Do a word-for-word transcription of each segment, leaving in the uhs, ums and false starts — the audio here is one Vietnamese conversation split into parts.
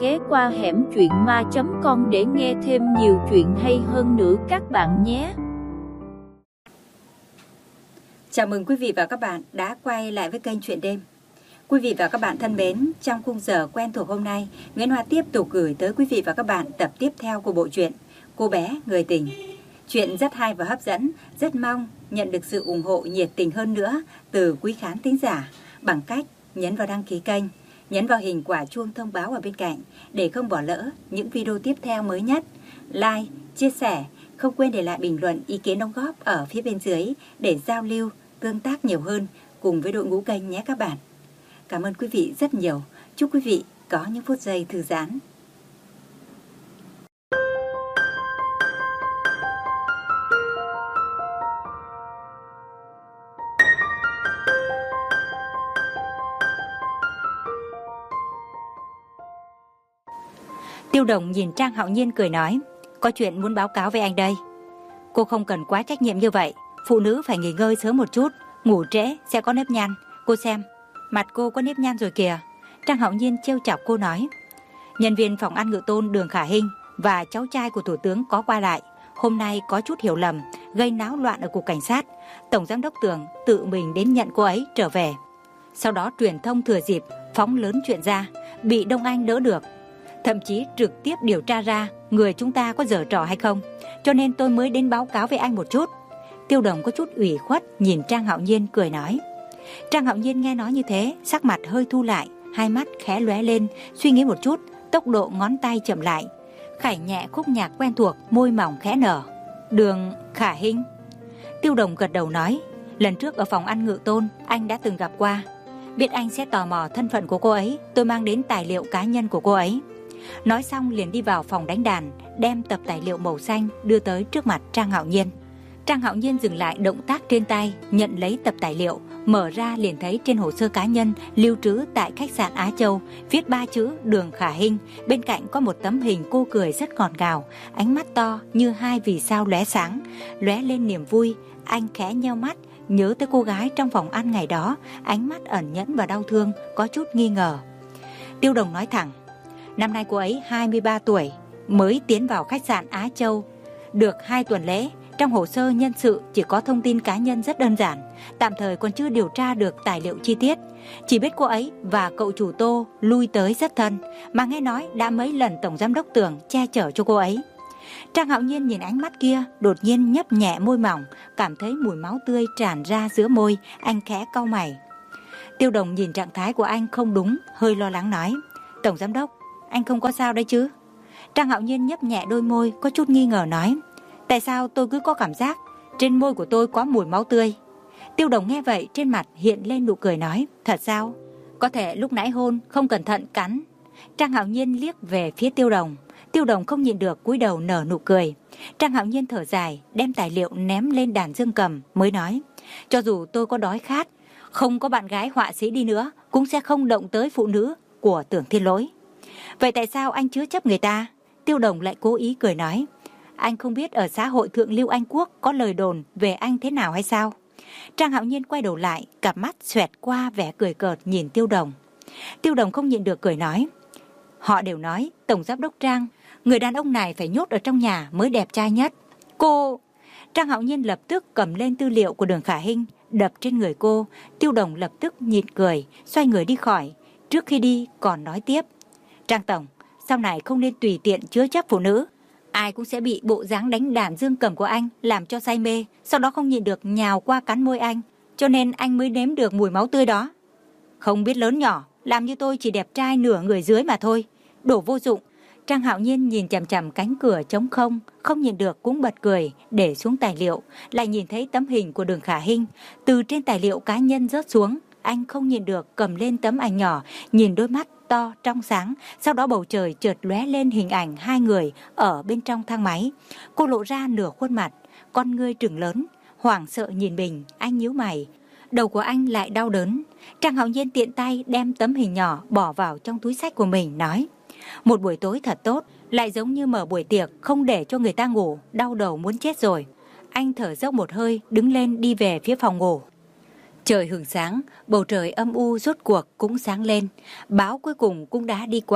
ghé qua hẻm truyện ma chấm com để nghe thêm nhiều chuyện hay hơn nữa các bạn nhé. Chào mừng quý vị và các bạn đã quay lại với kênh Chuyện Đêm. Quý vị và các bạn thân mến, trong khung giờ quen thuộc hôm nay, Nguyễn Hoa tiếp tục gửi tới quý vị và các bạn tập tiếp theo của bộ truyện Cô bé người tình. Chuyện rất hay và hấp dẫn, rất mong nhận được sự ủng hộ nhiệt tình hơn nữa từ quý khán thính giả bằng cách nhấn vào đăng ký kênh, nhấn vào hình quả chuông thông báo ở bên cạnh để không bỏ lỡ những video tiếp theo mới nhất. Like, chia sẻ, không quên để lại bình luận ý kiến đóng góp ở phía bên dưới để giao lưu, tương tác nhiều hơn cùng với đội ngũ kênh nhé các bạn. Cảm ơn quý vị rất nhiều. Chúc quý vị có những phút giây thư giãn. Tiêu Đồng nhìn Trang Hạo Nhiên cười nói, có chuyện muốn báo cáo với anh đây. Cô không cần quá trách nhiệm như vậy, phụ nữ phải nghỉ ngơi sớm một chút, ngủ trễ sẽ có nếp nhăn. Cô xem, mặt cô có nếp nhăn rồi kìa. Trang Hạo Nhiên trêu chọc cô nói. Nhân viên phòng ăn Ngự Tôn Đường Khả Hinh và cháu trai của thủ tướng có qua lại, hôm nay có chút hiểu lầm, gây náo loạn ở cục cảnh sát. Tổng giám đốc Tưởng tự mình đến nhận cô ấy trở về. Sau đó truyền thông thừa dịp phóng lớn chuyện ra, bị Đông Anh đỡ được, thậm chí trực tiếp điều tra ra người chúng ta có giở trò hay không. Cho nên tôi mới đến báo cáo với anh một chút. Tiêu Đồng có chút ủy khuất nhìn Trang Hạo Nhiên cười nói. Trang Hạo Nhiên nghe nói như thế, sắc mặt hơi thu lại, hai mắt khẽ lóe lên, suy nghĩ một chút, tốc độ ngón tay chậm lại, khải nhẹ khúc nhạc quen thuộc, môi mỏng khẽ nở. Đường Khả Hinh. Tiêu Đồng gật đầu nói, lần trước ở phòng ăn Ngự Tôn anh đã từng gặp qua. Biết anh sẽ tò mò thân phận của cô ấy, tôi mang đến tài liệu cá nhân của cô ấy. Nói xong liền đi vào phòng đánh đàn, đem tập tài liệu màu xanh đưa tới trước mặt Trang Hạo Nhiên. Trang Hạo Nhiên dừng lại động tác trên tay, nhận lấy tập tài liệu, mở ra liền thấy trên hồ sơ cá nhân lưu trữ tại khách sạn Á Châu viết ba chữ Đường Khả Hinh, bên cạnh có một tấm hình cô cười rất ngọt ngào, ánh mắt to như hai vì sao lóe sáng, lóe lên niềm vui. Anh khẽ nheo mắt, nhớ tới cô gái trong phòng ăn ngày đó, ánh mắt ẩn nhẫn và đau thương, có chút nghi ngờ. Tiêu Đồng nói thẳng, năm nay cô ấy hai mươi ba tuổi, mới tiến vào khách sạn Á Châu được hai tuần lễ. Trong hồ sơ nhân sự chỉ có thông tin cá nhân rất đơn giản, tạm thời còn chưa điều tra được tài liệu chi tiết. Chỉ biết cô ấy và cậu chủ Tô lui tới rất thân, mà nghe nói đã mấy lần Tổng giám đốc Tưởng che chở cho cô ấy. Trang Hạo Nhiên nhìn ánh mắt kia, đột nhiên nhấp nhẹ môi mỏng, cảm thấy mùi máu tươi tràn ra giữa môi, anh khẽ cau mày. Tiêu Đồng nhìn trạng thái của anh không đúng, hơi lo lắng nói, Tổng giám đốc, anh không có sao đấy chứ? Trang Hạo Nhiên nhấp nhẹ đôi môi, có chút nghi ngờ nói, tại sao tôi cứ có cảm giác trên môi của tôi có mùi máu tươi? Tiêu Đồng nghe vậy trên mặt hiện lên nụ cười nói, thật sao? Có thể lúc nãy hôn không cẩn thận cắn. Trang Hạo Nhiên liếc về phía Tiêu Đồng. Tiêu Đồng không nhịn được cúi đầu nở nụ cười. Trang Hạo Nhiên thở dài, đem tài liệu ném lên đàn dương cầm mới nói, cho dù tôi có đói khát, không có bạn gái họa sĩ đi nữa, cũng sẽ không động tới phụ nữ của Tưởng Thiên Lỗi. Vậy tại sao anh chứa chấp người ta? Tiêu Đồng lại cố ý cười nói, anh không biết ở xã hội thượng lưu Anh Quốc có lời đồn về anh thế nào hay sao? Trang Hạo Nhiên quay đầu lại, cặp mắt xoẹt qua vẻ cười cợt nhìn Tiêu Đồng. Tiêu Đồng không nhịn được cười nói, họ đều nói Tổng giám đốc Trang, người đàn ông này phải nhốt ở trong nhà mới đẹp trai nhất. Cô... Trang Hạo Nhiên lập tức cầm lên tư liệu của Đường Khả Hinh, đập trên người cô. Tiêu Đồng lập tức nhịn cười, xoay người đi khỏi. Trước khi đi còn nói tiếp, Trang Tổng, sau này không nên tùy tiện chứa chấp phụ nữ. Ai cũng sẽ bị bộ dáng đánh đàn dương cầm của anh làm cho say mê, sau đó không nhịn được nhào qua cắn môi anh, cho nên anh mới nếm được mùi máu tươi đó. Không biết lớn nhỏ, làm như tôi chỉ đẹp trai nửa người dưới mà thôi. Đồ vô dụng. Trang Hạo Nhiên nhìn chằm chằm cánh cửa trống không, không nhìn được cũng bật cười, để xuống tài liệu, lại nhìn thấy tấm hình của Đường Khả Hinh từ trên tài liệu cá nhân rớt xuống. Anh không nhìn được cầm lên tấm ảnh nhỏ, nhìn đôi mắt to trong sáng, sau đó bầu trời chợt lóe lên hình ảnh hai người ở bên trong thang máy. Cô lộ ra nửa khuôn mặt, con ngươi trừng lớn, hoảng sợ nhìn mình. Anh nhíu mày, đầu của anh lại đau đớn. Trang Hạo Nhiên tiện tay đem tấm hình nhỏ bỏ vào trong túi xách của mình, nói, một buổi tối thật tốt, lại giống như mở buổi tiệc không để cho người ta ngủ, đau đầu muốn chết rồi. Anh thở dốc một hơi, đứng lên đi về phía phòng ngủ. Trời hửng sáng, bầu trời âm u rốt cuộc cũng sáng lên. Báo cuối cùng cũng đã đi qua,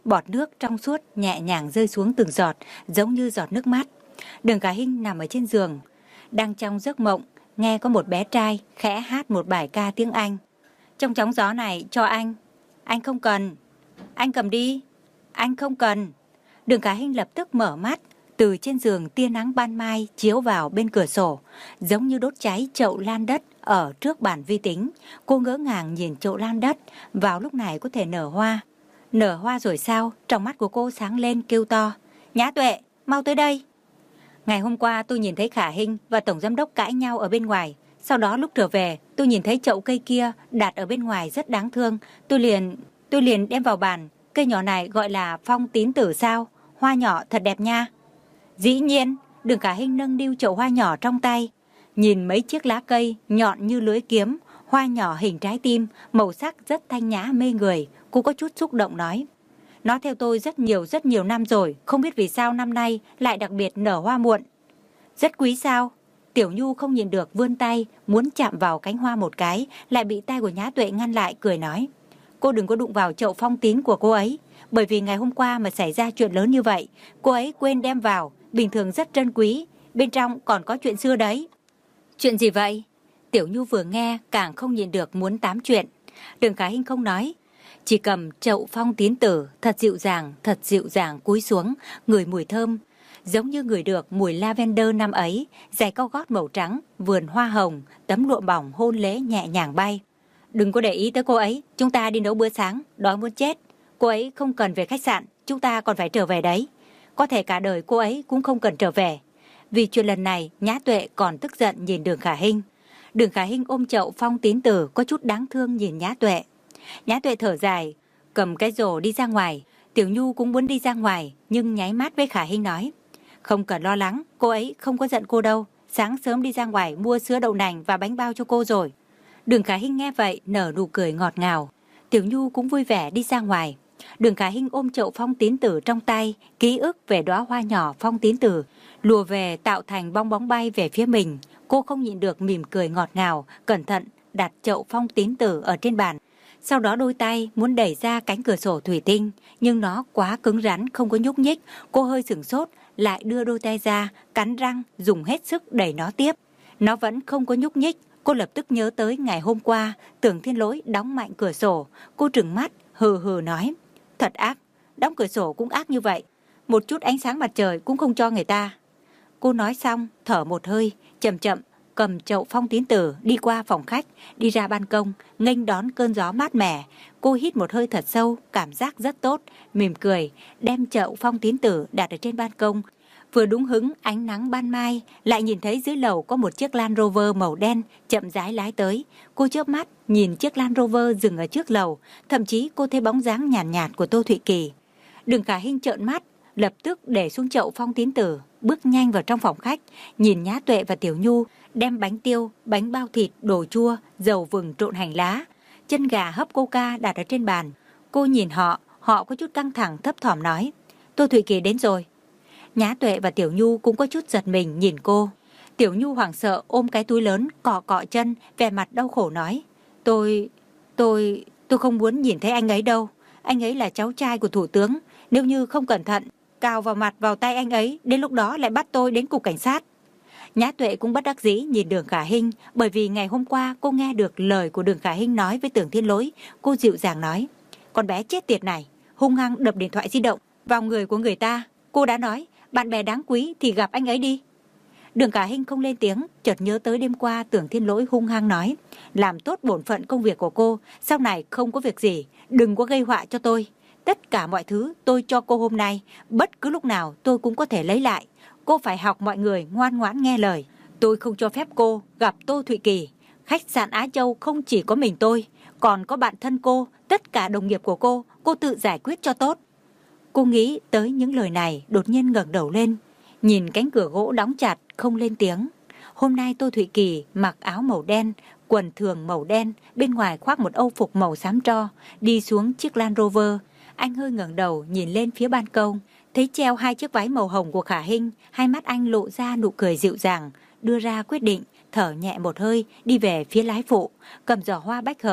bọt nước trong suốt nhẹ nhàng rơi xuống từng giọt, giống như giọt nước mắt. Đường Khả Hinh nằm ở trên giường, đang trong giấc mộng, nghe có một bé trai khẽ hát một bài ca tiếng Anh. Trong chóng gió này cho anh. Anh không cần. Anh cầm đi. Anh không cần. Đường Khả Hinh lập tức mở mắt. Từ trên giường tia nắng ban mai chiếu vào bên cửa sổ, giống như đốt cháy chậu lan đất ở trước bàn vi tính. Cô ngỡ ngàng nhìn chậu lan đất, vào lúc này có thể nở hoa. Nở hoa rồi sao? Trong mắt của cô sáng lên kêu to. Nhã Tuệ, mau tới đây. Ngày hôm qua tôi nhìn thấy Khả Hinh và Tổng Giám đốc cãi nhau ở bên ngoài. Sau đó lúc trở về, tôi nhìn thấy chậu cây kia đặt ở bên ngoài rất đáng thương. Tôi liền, tôi liền đem vào bàn. Cây nhỏ này gọi là phong tín tử sao? Hoa nhỏ thật đẹp nha. Dĩ nhiên, Đường Khả Hinh nâng niu chậu hoa nhỏ trong tay, nhìn mấy chiếc lá cây nhọn như lưỡi kiếm, hoa nhỏ hình trái tim, màu sắc rất thanh nhã mê người. Cô có chút xúc động nói, nó theo tôi rất nhiều rất nhiều năm rồi, không biết vì sao năm nay lại đặc biệt nở hoa muộn. Rất quý sao? Tiểu Nhu không nhìn được vươn tay, muốn chạm vào cánh hoa một cái, lại bị tay của Nhã Tuệ ngăn lại, cười nói, cô đừng có đụng vào chậu phong tín của cô ấy, bởi vì ngày hôm qua mà xảy ra chuyện lớn như vậy, cô ấy quên đem vào, bình thường rất trân quý, bên trong còn có chuyện xưa đấy. Chuyện gì vậy? Tiểu Nhu vừa nghe càng không nhìn được muốn tám chuyện. Đường Khả Hinh không nói, chỉ cầm chậu phong tín tử, thật dịu dàng, thật dịu dàng cúi xuống, ngửi mùi thơm, giống như ngửi được mùi lavender năm ấy, giày cao gót màu trắng, vườn hoa hồng, tấm lụa bỏng hôn lễ nhẹ nhàng bay. Đừng có để ý tới cô ấy, chúng ta đi nấu bữa sáng, đói muốn chết. Cô ấy không cần về khách sạn, chúng ta còn phải trở về đấy. Có thể cả đời cô ấy cũng không cần trở về. Vì chuyện lần này, Nhã Tuệ còn tức giận nhìn Đường Khả Hinh. Đường Khả Hinh ôm chậu phong tín tử, có chút đáng thương nhìn Nhã Tuệ. Nhã Tuệ thở dài, cầm cái rổ đi ra ngoài. Tiểu Nhu cũng muốn đi ra ngoài, nhưng nháy mắt với Khả Hinh nói, không cần lo lắng, cô ấy không có giận cô đâu. Sáng sớm đi ra ngoài mua sữa đậu nành và bánh bao cho cô rồi. Đường Khả Hinh nghe vậy nở nụ cười ngọt ngào. Tiểu Nhu cũng vui vẻ đi ra ngoài. Đường Khả Hinh ôm chậu phong tín tử trong tay, ký ức về đóa hoa nhỏ phong tín tử lùa về tạo thành bong bóng bay về phía mình. Cô không nhịn được mỉm cười ngọt ngào, cẩn thận đặt chậu phong tín tử ở trên bàn. Sau đó đôi tay muốn đẩy ra cánh cửa sổ thủy tinh, nhưng nó quá cứng rắn không có nhúc nhích. Cô hơi sửng sốt, lại đưa đôi tay ra, cắn răng dùng hết sức đẩy nó tiếp. Nó vẫn không có nhúc nhích. Cô lập tức nhớ tới ngày hôm qua Tưởng Thiên Lỗi đóng mạnh cửa sổ. Cô trừng mắt hừ hừ nói, thật ác, đóng cửa sổ cũng ác như vậy, một chút ánh sáng mặt trời cũng không cho người ta. Cô nói xong thở một hơi, chậm chậm cầm chậu phong tín tử đi qua phòng khách, đi ra ban công, nghênh đón cơn gió mát mẻ. Cô hít một hơi thật sâu, cảm giác rất tốt, mỉm cười, đem chậu phong tín tử đặt ở trên ban công. Vừa đúng hứng ánh nắng ban mai, lại nhìn thấy dưới lầu có một chiếc Land Rover màu đen chậm rãi lái tới. Cô chớp mắt nhìn chiếc Land Rover dừng ở trước lầu, thậm chí cô thấy bóng dáng nhàn nhạt, nhạt của Tô Thụy Kỳ. Đường Khả Hinh trợn mắt, lập tức để xuống chậu phong tín tử, bước nhanh vào trong phòng khách, nhìn Nhã Tuệ và Tiểu Nhu đem bánh tiêu, bánh bao thịt, đồ chua, dầu vừng trộn hành lá, chân gà hấp coca đặt ở trên bàn. Cô nhìn họ, họ có chút căng thẳng thấp thỏm nói, Tô Thụy Kỳ đến rồi. Nhã Tuệ và Tiểu Nhu cũng có chút giật mình nhìn cô. Tiểu Nhu hoảng sợ ôm cái túi lớn, cọ cọ chân, vẻ mặt đau khổ nói, Tôi, tôi, tôi không muốn nhìn thấy anh ấy đâu. Anh ấy là cháu trai của thủ tướng. Nếu như không cẩn thận, cào vào mặt vào tay anh ấy, đến lúc đó lại bắt tôi đến cục cảnh sát. Nhã Tuệ cũng bất đắc dĩ nhìn Đường Khả Hinh, bởi vì ngày hôm qua cô nghe được lời của Đường Khả Hinh nói với Tưởng Thiên Lỗi. Cô dịu dàng nói, con bé chết tiệt này, hung hăng đập điện thoại di động vào người của người ta. Cô đã nói, bạn bè đáng quý thì gặp anh ấy đi. Đường Khả Hinh không lên tiếng, chợt nhớ tới đêm qua Tưởng Thiên Lỗi hung hăng nói, làm tốt bổn phận công việc của cô, sau này không có việc gì, đừng có gây họa cho tôi. Tất cả mọi thứ tôi cho cô hôm nay, bất cứ lúc nào tôi cũng có thể lấy lại. Cô phải học mọi người ngoan ngoãn nghe lời. Tôi không cho phép cô gặp Tô Thụy Kỳ. Khách sạn Á Châu không chỉ có mình tôi, còn có bạn thân cô, tất cả đồng nghiệp của cô, cô tự giải quyết cho tốt. Cô nghĩ tới những lời này, đột nhiên ngẩng đầu lên, nhìn cánh cửa gỗ đóng chặt, không lên tiếng. Hôm nay Tô Thụy Kỳ mặc áo màu đen, quần thường màu đen, bên ngoài khoác một âu phục màu xám tro, đi xuống chiếc Land Rover. Anh hơi ngẩng đầu nhìn lên phía ban công, thấy treo hai chiếc váy màu hồng của Khả Hinh, hai mắt anh lộ ra nụ cười dịu dàng, đưa ra quyết định, thở nhẹ một hơi, đi về phía lái phụ, cầm giỏ hoa bách hợp,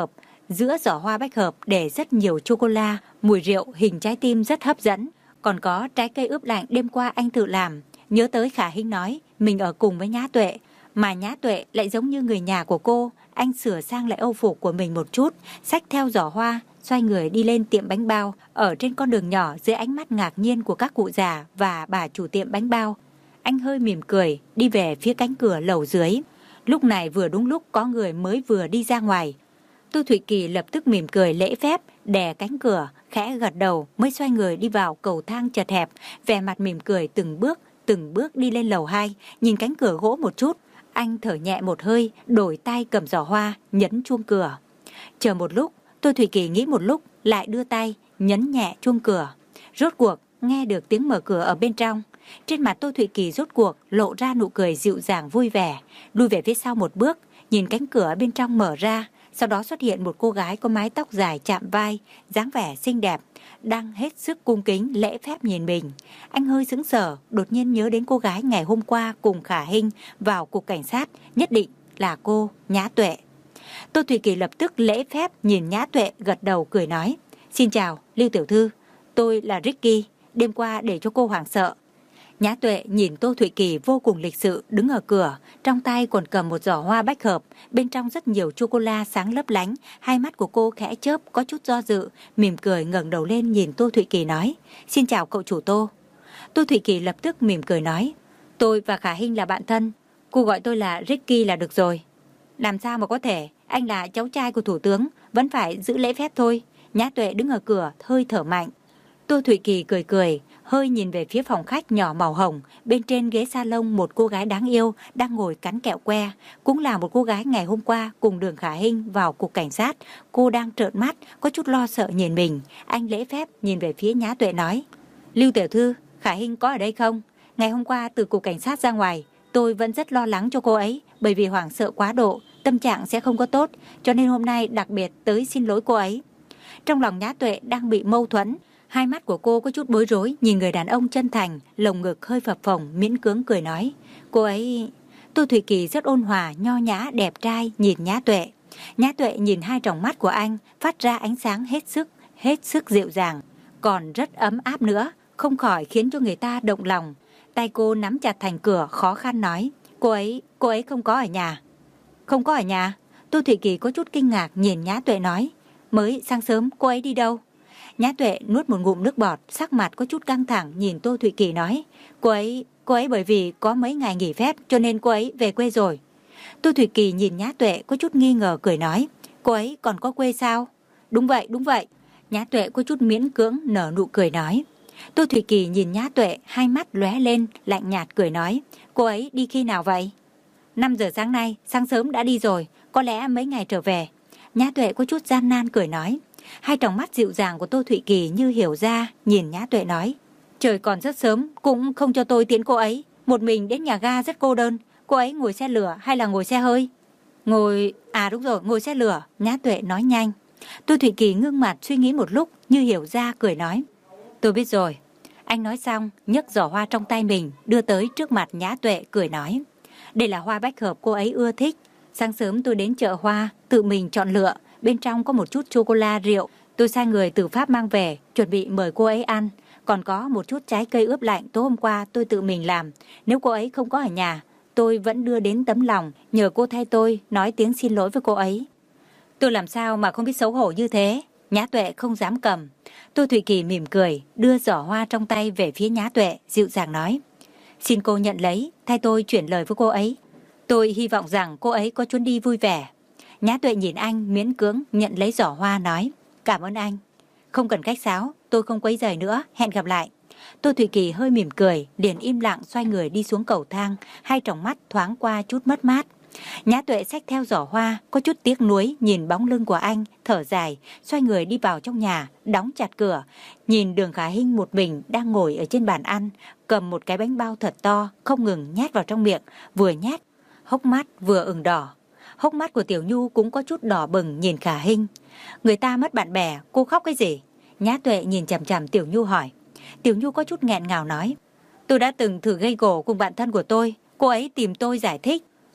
Giữa giỏ hoa bách hợp để rất nhiều chocolate, mùi rượu hình trái tim rất hấp dẫn. Còn có trái cây ướp lạnh đêm qua anh tự làm. Nhớ tới Khả Hinh nói mình ở cùng với Nhã Tuệ, mà Nhã Tuệ lại giống như người nhà của cô. Anh sửa sang lại âu phục của mình một chút, xách theo giỏ hoa, xoay người đi lên tiệm bánh bao. Ở trên con đường nhỏ, dưới ánh mắt ngạc nhiên của các cụ già và bà chủ tiệm bánh bao, anh hơi mỉm cười đi về phía cánh cửa lầu dưới. Lúc này vừa đúng lúc có người mới vừa đi ra ngoài. Tô Thụy Kỳ lập tức mỉm cười lễ phép, đè cánh cửa, khẽ gật đầu mới xoay người đi vào cầu thang chật hẹp, vẻ mặt mỉm cười từng bước, từng bước đi lên lầu hai, nhìn cánh cửa gỗ một chút. Anh thở nhẹ một hơi, đổi tay cầm giỏ hoa, nhấn chuông cửa. Chờ một lúc, Tô Thụy Kỳ nghĩ một lúc, lại đưa tay, nhấn nhẹ chuông cửa. Rốt cuộc, nghe được tiếng mở cửa ở bên trong. Trên mặt Tô Thụy Kỳ rốt cuộc lộ ra nụ cười dịu dàng vui vẻ, lui về phía sau một bước, nhìn cánh cửa bên trong mở ra. Sau đó xuất hiện một cô gái có mái tóc dài chạm vai, dáng vẻ xinh đẹp, đang hết sức cung kính lễ phép nhìn mình. Anh hơi sững sờ, đột nhiên nhớ đến cô gái ngày hôm qua cùng Khả Hinh vào cục cảnh sát, nhất định là cô Nhã Tuệ. Tô Thụy Kỳ lập tức lễ phép nhìn Nhã Tuệ, gật đầu cười nói: "Xin chào, Lưu tiểu thư, tôi là Ricky, đêm qua để cho cô hoảng sợ." Nhã Tuệ nhìn Tô Thụy Kỳ vô cùng lịch sự đứng ở cửa, trong tay còn cầm một giỏ hoa bách hợp, bên trong rất nhiều chocolate sáng lấp lánh. Hai mắt của cô khẽ chớp, có chút do dự, mỉm cười ngẩng đầu lên nhìn Tô Thụy Kỳ nói: "Xin chào cậu chủ Tô." Tô Thụy Kỳ lập tức mỉm cười nói: "Tôi và Khả Hinh là bạn thân, cô gọi tôi là Ricky là được rồi." "Làm sao mà có thể, anh là cháu trai của thủ tướng, vẫn phải giữ lễ phép thôi." Nhã Tuệ đứng ở cửa, hơi thở mạnh. Tô Thụy Kỳ cười cười, hơi nhìn về phía phòng khách nhỏ màu hồng, bên trên ghế salon một cô gái đáng yêu đang ngồi cắn kẹo que, cũng là một cô gái ngày hôm qua cùng Đường Khả Hinh vào cục cảnh sát. Cô đang trợn mắt, có chút lo sợ nhìn mình. Anh lễ phép nhìn về phía Nhã Tuệ nói: "Lưu tiểu thư, Khả Hinh có ở đây không? Ngày hôm qua từ cục cảnh sát ra ngoài, tôi vẫn rất lo lắng cho cô ấy, bởi vì hoảng sợ quá độ, tâm trạng sẽ không có tốt, cho nên hôm nay đặc biệt tới xin lỗi cô ấy." Trong lòng Nhã Tuệ đang bị mâu thuẫn, hai mắt của cô có chút bối rối, nhìn người đàn ông chân thành, lồng ngực hơi phập phồng, miễn cưỡng cười nói: "Cô ấy..." Tô Thụy Kỳ rất ôn hòa, nho nhã, đẹp trai nhìn Nhã Tuệ. Nhã Tuệ nhìn hai tròng mắt của anh, phát ra ánh sáng hết sức, hết sức dịu dàng, còn rất ấm áp nữa, không khỏi khiến cho người ta động lòng. Tay cô nắm chặt thành cửa, khó khăn nói: "Cô ấy, cô ấy không có ở nhà." "Không có ở nhà?" Tô Thụy Kỳ có chút kinh ngạc nhìn Nhã Tuệ nói: "Mới sáng sớm cô ấy đi đâu?" Nhã Tuệ nuốt một ngụm nước bọt, sắc mặt có chút căng thẳng nhìn Tô Thụy Kỳ nói: Cô ấy, cô ấy bởi vì có mấy ngày nghỉ phép cho nên cô ấy về quê rồi." Tô Thụy Kỳ nhìn Nhã Tuệ có chút nghi ngờ cười nói: "Cô ấy còn có quê sao?" "Đúng vậy, đúng vậy." Nhã Tuệ có chút miễn cưỡng nở nụ cười nói. Tô Thụy Kỳ nhìn Nhã Tuệ, hai mắt lóe lên, lạnh nhạt cười nói: "Cô ấy đi khi nào vậy?" năm giờ sáng nay, sáng sớm đã đi rồi, có lẽ mấy ngày trở về." Nhã Tuệ có chút gian nan cười nói. Hai tròng mắt dịu dàng của Tô Thụy Kỳ như hiểu ra, nhìn Nhã Tuệ nói: "Trời còn rất sớm, cũng không cho tôi tiễn cô ấy, một mình đến nhà ga rất cô đơn. Cô ấy ngồi xe lửa hay là ngồi xe hơi?" "Ngồi... à đúng rồi, ngồi xe lửa." Nhã Tuệ nói nhanh. Tô Thụy Kỳ ngưng mặt suy nghĩ một lúc, như hiểu ra cười nói: "Tôi biết rồi." Anh nói xong, nhấc giỏ hoa trong tay mình đưa tới trước mặt Nhã Tuệ cười nói: "Đây là hoa bách hợp cô ấy ưa thích. Sáng sớm tôi đến chợ hoa, tự mình chọn lựa, bên trong có một chút chocolate rượu, tôi sai người từ Pháp mang về, chuẩn bị mời cô ấy ăn. Còn có một chút trái cây ướp lạnh tối hôm qua tôi tự mình làm. Nếu cô ấy không có ở nhà, tôi vẫn đưa đến tấm lòng, nhờ cô thay tôi nói tiếng xin lỗi với cô ấy." "Tôi làm sao mà không biết xấu hổ như thế?" Nhã Tuệ không dám cầm. Tô Thụy Kỳ mỉm cười, đưa giỏ hoa trong tay về phía Nhã Tuệ, dịu dàng nói: "Xin cô nhận lấy, thay tôi chuyển lời với cô ấy. Tôi hy vọng rằng cô ấy có chuyến đi vui vẻ." Nhã Tuệ nhìn anh miễn cưỡng nhận lấy giỏ hoa nói: "Cảm ơn anh." "Không cần khách sáo, tôi không quấy rầy nữa, hẹn gặp lại." Tô Thụy Kỳ hơi mỉm cười, liền im lặng xoay người đi xuống cầu thang, hai tròng mắt thoáng qua chút mất mát. Nhã Tuệ xách theo giỏ hoa, có chút tiếc nuối nhìn bóng lưng của anh, thở dài, xoay người đi vào trong nhà, đóng chặt cửa, nhìn Đường Khả Hinh một mình đang ngồi ở trên bàn ăn, cầm một cái bánh bao thật to, không ngừng nhét vào trong miệng, vừa nhét, hốc mắt vừa ửng đỏ. Hốc mắt của Tiểu Nhu cũng có chút đỏ bừng nhìn Khả Hinh. "Người ta mất bạn bè, cô khóc cái gì?" Nhã Tuệ nhìn chằm chằm Tiểu Nhu hỏi. Tiểu Nhu có chút nghẹn ngào nói: "Tôi đã từng thử gây gổ cùng bạn thân của tôi, cô ấy tìm tôi giải thích.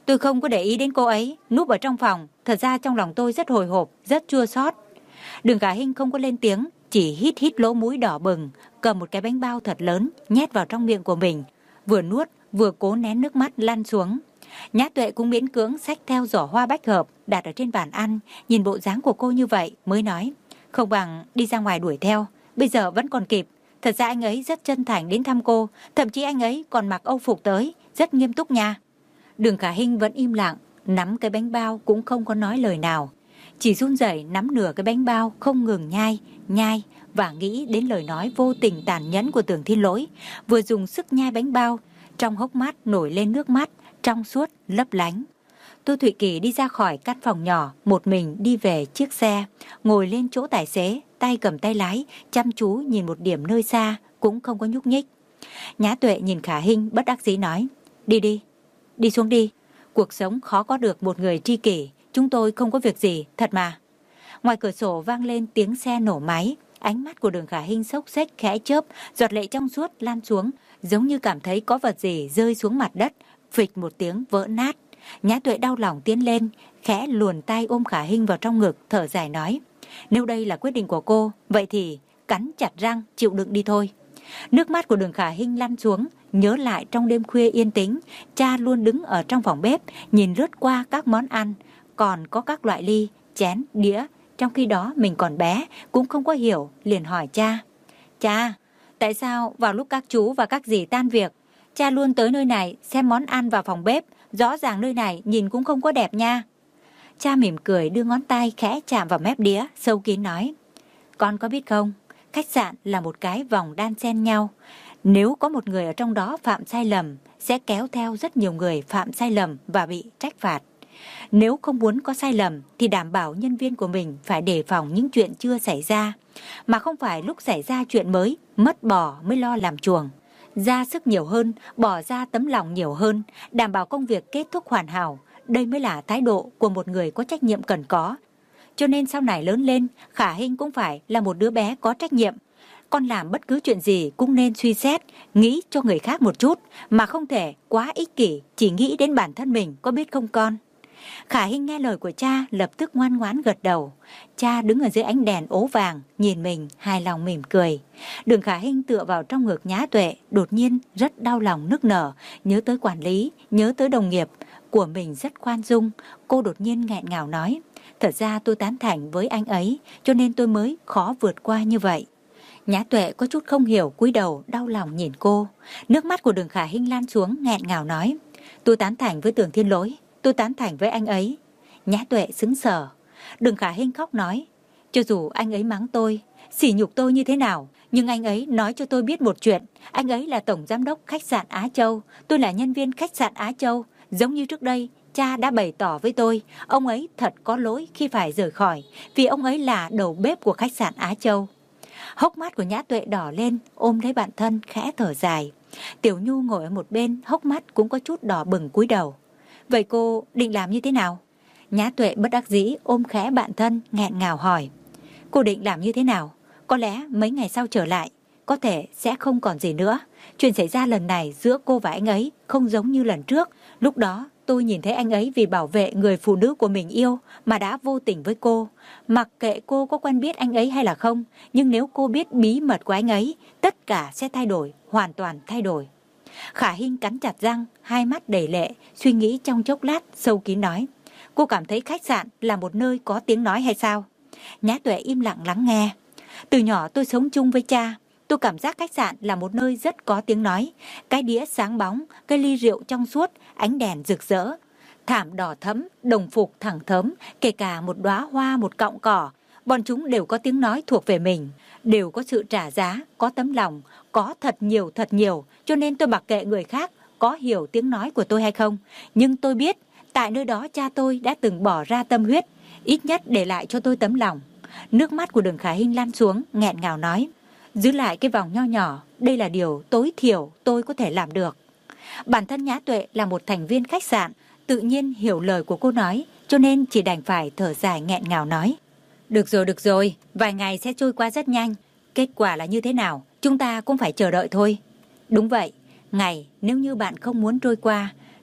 Tôi không có để ý đến cô ấy, núp ở trong phòng. Thật ra trong lòng tôi rất hồi hộp, rất chua xót. Đường Khả Hinh không có lên tiếng, chỉ hít hít lỗ mũi đỏ bừng, cầm một cái bánh bao thật lớn, nhét vào trong miệng của mình. Vừa nuốt, vừa cố nén nước mắt lăn xuống. Nhã Tuệ cũng miễn cưỡng xách theo giỏ hoa bách hợp, đặt ở trên bàn ăn. Nhìn bộ dáng của cô như vậy, mới nói, không bằng đi ra ngoài đuổi theo. Bây giờ vẫn còn kịp. Thật ra anh ấy rất chân thành đến thăm cô, thậm chí anh ấy còn mặc âu phục tới, rất nghiêm túc nha. Đường Khả Hinh vẫn im lặng, nắm cái bánh bao cũng không có nói lời nào. Chỉ run rẩy nắm nửa cái bánh bao, không ngừng nhai, nhai và nghĩ đến lời nói vô tình tàn nhẫn của Tưởng Thiên Lỗi. Vừa dùng sức nhai bánh bao, trong hốc mắt nổi lên nước mắt, trong suốt, lấp lánh. Tô Thụy Kỳ đi ra khỏi căn phòng nhỏ, một mình đi về chiếc xe, ngồi lên chỗ tài xế, tay cầm tay lái, chăm chú nhìn một điểm nơi xa, cũng không có nhúc nhích. Nhã Tuệ nhìn Khả Hinh bất đắc dĩ nói, đi đi, đi xuống đi. Cuộc sống khó có được một người tri kỷ, chúng tôi không có việc gì, thật mà. Ngoài cửa sổ vang lên tiếng xe nổ máy, ánh mắt của Đường Khả Hinh xốc xếch khẽ chớp, giọt lệ trong suốt lan xuống, giống như cảm thấy có vật gì rơi xuống mặt đất, phịch một tiếng vỡ nát. Nhã Tuệ đau lòng tiến lên, khẽ luồn tay ôm Khả Hinh vào trong ngực, thở dài nói, nếu đây là quyết định của cô, vậy thì cắn chặt răng chịu đựng đi thôi. Nước mắt của Đường Khả Hinh lăn xuống, nhớ lại trong đêm khuya yên tĩnh, cha luôn đứng ở trong phòng bếp, nhìn lướt qua các món ăn, còn có các loại ly, chén, đĩa. Trong khi đó mình còn bé, cũng không có hiểu, liền hỏi cha. Cha, tại sao vào lúc các chú và các dì tan việc, cha luôn tới nơi này xem món ăn vào phòng bếp, rõ ràng nơi này nhìn cũng không có đẹp nha. Cha mỉm cười đưa ngón tay khẽ chạm vào mép đĩa, sâu kín nói, con có biết không, khách sạn là một cái vòng đan xen nhau. Nếu có một người ở trong đó phạm sai lầm, sẽ kéo theo rất nhiều người phạm sai lầm và bị trách phạt. Nếu không muốn có sai lầm thì đảm bảo nhân viên của mình phải đề phòng những chuyện chưa xảy ra, mà không phải lúc xảy ra chuyện mới, mất bò mới lo làm chuồng. Ra sức nhiều hơn, bỏ ra tấm lòng nhiều hơn, đảm bảo công việc kết thúc hoàn hảo. Đây mới là thái độ của một người có trách nhiệm cần có. Cho nên sau này lớn lên, Khả Hinh cũng phải là một đứa bé có trách nhiệm. Con làm bất cứ chuyện gì cũng nên suy xét, nghĩ cho người khác một chút, mà không thể quá ích kỷ, chỉ nghĩ đến bản thân mình, có biết không con? Khả Hinh nghe lời của cha, lập tức ngoan ngoãn gật đầu. Cha đứng ở dưới ánh đèn ố vàng, nhìn mình, hài lòng mỉm cười. Đường Khả Hinh tựa vào trong ngực Nhã Tuệ, đột nhiên rất đau lòng nức nở, nhớ tới quản lý, nhớ tới đồng nghiệp của mình rất khoan dung. Cô đột nhiên nghẹn ngào nói, thật ra tôi tán thành với anh ấy, cho nên tôi mới khó vượt qua như vậy. Nhã Tuệ có chút không hiểu, cúi đầu đau lòng nhìn cô. Nước mắt của Đường Khả Hinh lan xuống, nghẹn ngào nói, tôi tán thành với Tưởng Thiên Lỗi, tôi tán thành với anh ấy. Nhã Tuệ sững sờ. Đường Khả Hinh khóc nói, cho dù anh ấy mắng tôi, sỉ nhục tôi như thế nào, nhưng anh ấy nói cho tôi biết một chuyện. Anh ấy là tổng giám đốc khách sạn Á Châu, tôi là nhân viên khách sạn Á Châu. Giống như trước đây, cha đã bày tỏ với tôi, ông ấy thật có lỗi khi phải rời khỏi, vì ông ấy là đầu bếp của khách sạn Á Châu. Hốc mắt của Nhã Tuệ đỏ lên, ôm lấy bạn thân, khẽ thở dài. Tiểu Nhu ngồi ở một bên, hốc mắt cũng có chút đỏ bừng cúi đầu. Vậy cô định làm như thế nào? Nhã Tuệ bất đắc dĩ ôm khẽ bạn thân, nghẹn ngào hỏi. Cô định làm như thế nào? Có lẽ mấy ngày sau trở lại, có thể sẽ không còn gì nữa. Chuyện xảy ra lần này giữa cô và anh ấy không giống như lần trước. Lúc đó tôi nhìn thấy anh ấy vì bảo vệ người phụ nữ của mình yêu mà đã vô tình với cô. Mặc kệ cô có quen biết anh ấy hay là không, nhưng nếu cô biết bí mật của anh ấy, tất cả sẽ thay đổi, hoàn toàn thay đổi. Khả Hinh cắn chặt răng, hai mắt đầy lệ, suy nghĩ trong chốc lát, sâu kín nói. Cô cảm thấy khách sạn là một nơi có tiếng nói hay sao? Nhã Tuệ im lặng lắng nghe. Từ nhỏ tôi sống chung với cha, tôi cảm giác khách sạn là một nơi rất có tiếng nói. Cái đĩa sáng bóng, cái ly rượu trong suốt, ánh đèn rực rỡ, thảm đỏ thẫm, đồng phục thẳng thớm, kể cả một đóa hoa, một cọng cỏ, bọn chúng đều có tiếng nói thuộc về mình, đều có sự trả giá, có tấm lòng, có thật nhiều thật nhiều. Cho nên tôi mặc kệ người khác có hiểu tiếng nói của tôi hay không, nhưng tôi biết tại nơi đó cha tôi đã từng bỏ ra tâm huyết, ít nhất để lại cho tôi tấm lòng. Nước mắt của Đường Khả Hinh lan xuống, nghẹn ngào nói, giữ lại cái vòng nho nhỏ, đây là điều tối thiểu tôi có thể làm được. Bản thân Nhã Tuệ là một thành viên khách sạn, tự nhiên hiểu lời của cô nói, cho nên chỉ đành phải thở dài nghẹn ngào nói. Được rồi, được rồi, vài ngày sẽ trôi qua rất nhanh. Kết quả là như thế nào, chúng ta cũng phải chờ đợi thôi. Đúng vậy, ngày nếu như bạn không muốn trôi qua,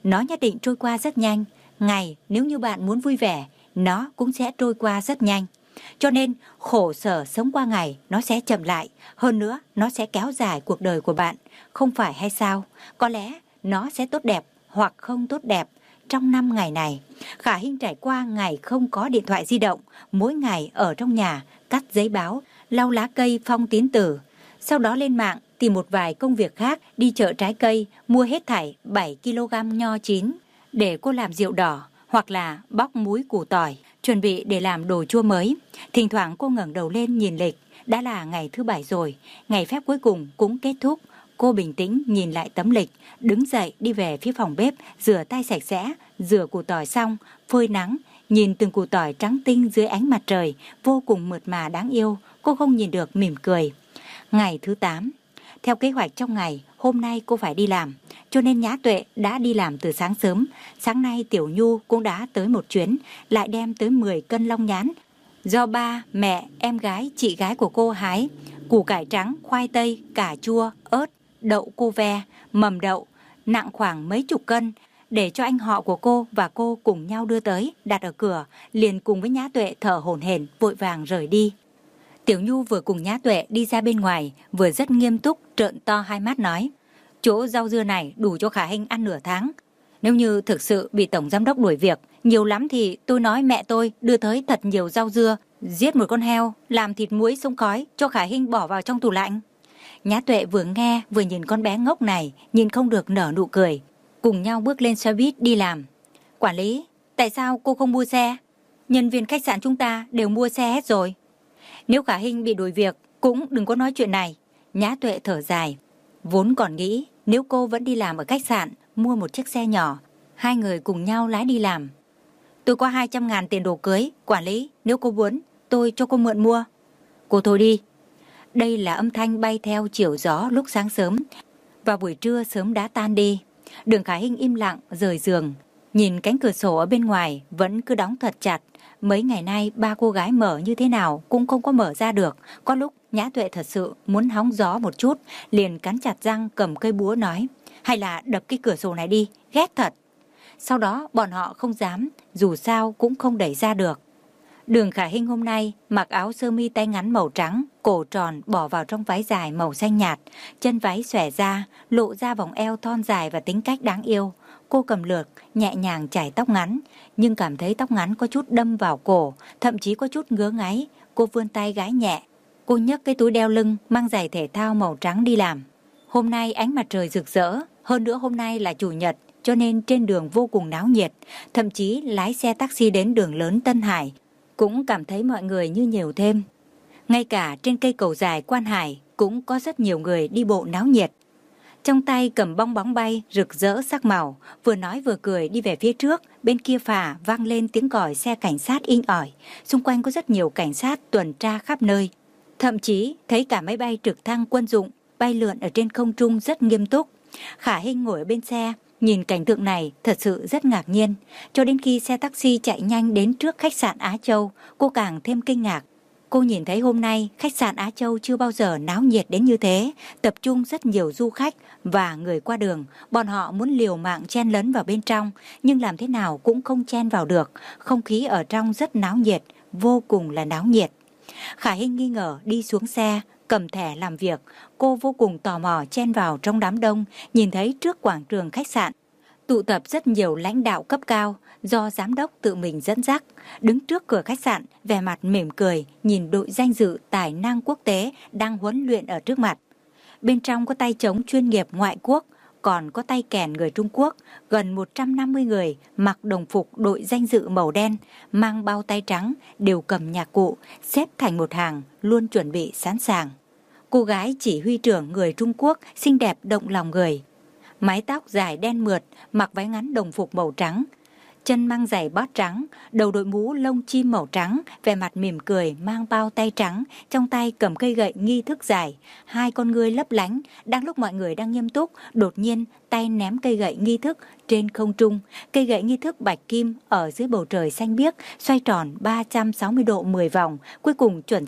Nó nhất định trôi qua rất nhanh. Ngày nếu như bạn muốn vui vẻ, nó cũng sẽ trôi qua rất nhanh. Cho nên khổ sở sống qua ngày nó sẽ chậm lại. Hơn nữa nó sẽ kéo dài cuộc đời của bạn. Không phải hay sao? Có lẽ nó sẽ tốt đẹp hoặc không tốt đẹp. Trong năm ngày này, Khả Hinh trải qua ngày không có điện thoại di động, mỗi ngày ở trong nhà cắt giấy báo, lau lá cây phong tín tử. Sau đó lên mạng tìm một vài công việc khác, đi chợ trái cây, mua hết thảy bảy ki lô gam nho chín để cô làm rượu đỏ hoặc là bóc múi củ tỏi, chuẩn bị để làm đồ chua mới. Thỉnh thoảng cô ngẩng đầu lên nhìn lịch, đã là ngày thứ bảy rồi, ngày phép cuối cùng cũng kết thúc. Cô bình tĩnh nhìn lại tấm lịch, đứng dậy đi về phía phòng bếp, rửa tay sạch sẽ, rửa củ tỏi xong, phơi nắng, nhìn từng củ tỏi trắng tinh dưới ánh mặt trời, vô cùng mượt mà đáng yêu, cô không nhìn được mỉm cười. Ngày thứ tám, theo kế hoạch trong ngày, hôm nay cô phải đi làm, cho nên Nhã Tuệ đã đi làm từ sáng sớm. Sáng nay Tiểu Nhu cũng đã tới một chuyến, lại đem tới mười cân long nhãn, do ba, mẹ, em gái, chị gái của cô hái, củ cải trắng, khoai tây, cà chua, ớt, đậu cô ve, mầm đậu, nặng khoảng mấy chục cân, để cho anh họ của cô và cô cùng nhau đưa tới, đặt ở cửa, liền cùng với Nhã Tuệ thở hổn hển vội vàng rời đi. Tiểu Nhu vừa cùng Nhã Tuệ đi ra bên ngoài, vừa rất nghiêm túc trợn to hai mắt nói: chỗ rau dưa này đủ cho Khả Hinh ăn nửa tháng. Nếu như thực sự bị tổng giám đốc đuổi việc, nhiều lắm thì tôi nói mẹ tôi đưa tới thật nhiều rau dưa, giết một con heo, làm thịt muối xông khói cho Khả Hinh bỏ vào trong tủ lạnh. Nhã Tuệ vừa nghe vừa nhìn con bé ngốc này, nhìn không được nở nụ cười. Cùng nhau bước lên xe buýt đi làm. Quản lý, tại sao cô không mua xe? Nhân viên khách sạn chúng ta đều mua xe hết rồi. Nếu Khả Hinh bị đuổi việc, cũng đừng có nói chuyện này. Nhã Tuệ thở dài. Vốn còn nghĩ nếu cô vẫn đi làm ở khách sạn, mua một chiếc xe nhỏ, hai người cùng nhau lái đi làm. Tôi có hai trăm ngàn tiền đồ cưới, quản lý, nếu cô muốn, tôi cho cô mượn mua. Cô thôi đi. Đây là âm thanh bay theo chiều gió lúc sáng sớm, và buổi trưa sớm đã tan đi. Đường Khả Hinh im lặng rời giường, nhìn cánh cửa sổ ở bên ngoài vẫn cứ đóng thật chặt. Mấy ngày nay ba cô gái mở như thế nào cũng không có mở ra được. Có lúc Nhã Tuệ thật sự muốn hóng gió một chút, liền cắn chặt răng cầm cây búa nói: hay là đập cái cửa sổ này đi, ghét thật. Sau đó bọn họ không dám, dù sao cũng không đẩy ra được. Đường Khả Hinh hôm nay mặc áo sơ mi tay ngắn màu trắng, cổ tròn bỏ vào trong váy dài màu xanh nhạt, chân váy xòe ra, lộ ra vòng eo thon dài và tính cách đáng yêu. Cô cầm lược, nhẹ nhàng chải tóc ngắn, nhưng cảm thấy tóc ngắn có chút đâm vào cổ, thậm chí có chút ngứa ngáy. Cô vươn tay gãi nhẹ. Cô nhấc cái túi đeo lưng, mang giày thể thao màu trắng đi làm. Hôm nay ánh mặt trời rực rỡ, hơn nữa hôm nay là chủ nhật, cho nên trên đường vô cùng náo nhiệt. Thậm chí lái xe taxi đến đường lớn Tân Hải, cũng cảm thấy mọi người như nhiều thêm. Ngay cả trên cây cầu dài Quan Hải cũng có rất nhiều người đi bộ náo nhiệt. Trong tay cầm bong bóng bay rực rỡ sắc màu, vừa nói vừa cười đi về phía trước. Bên kia phà vang lên tiếng còi xe cảnh sát inh ỏi. Xung quanh có rất nhiều cảnh sát tuần tra khắp nơi. Thậm chí thấy cả máy bay trực thăng quân dụng bay lượn ở trên không trung rất nghiêm túc. Khả Hinh ngồi ở bên xe, nhìn cảnh tượng này thật sự rất ngạc nhiên. Cho đến khi xe taxi chạy nhanh đến trước khách sạn Á Châu, cô càng thêm kinh ngạc. Cô nhìn thấy hôm nay khách sạn Á Châu chưa bao giờ náo nhiệt đến như thế, tập trung rất nhiều du khách và người qua đường. Bọn họ muốn liều mạng chen lấn vào bên trong, nhưng làm thế nào cũng không chen vào được. Không khí ở trong rất náo nhiệt, vô cùng là náo nhiệt. Khả Hinh nghi ngờ đi xuống xe, cầm thẻ làm việc. Cô vô cùng tò mò chen vào trong đám đông, nhìn thấy trước quảng trường khách sạn tụ tập rất nhiều lãnh đạo cấp cao do giám đốc tự mình dẫn dắt. Đứng trước cửa khách sạn, vẻ mặt mỉm cười, nhìn đội danh dự tài năng quốc tế đang huấn luyện ở trước mặt. Bên trong có tay trống chuyên nghiệp ngoại quốc, còn có tay kèn người Trung Quốc, gần một trăm năm mươi người mặc đồng phục đội danh dự màu đen, mang bao tay trắng, đều cầm nhạc cụ, xếp thành một hàng, luôn chuẩn bị sẵn sàng. Cô gái chỉ huy trưởng người Trung Quốc xinh đẹp động lòng người. Mái tóc dài đen mượt, mặc váy ngắn đồng phục màu trắng, chân mang giày bót trắng, đầu đội mũ lông chim màu trắng, vẻ mặt mỉm cười, mang bao tay trắng, trong tay cầm cây gậy nghi thức dài, hai con ngươi lấp lánh. Đang lúc mọi người đang nghiêm túc, đột nhiên tay ném cây gậy nghi thức trên không trung. Cây gậy nghi thức bạch kim ở dưới bầu trời xanh biếc xoay tròn ba trăm sáu mươi độ mười vòng, cuối cùng chuẩn xác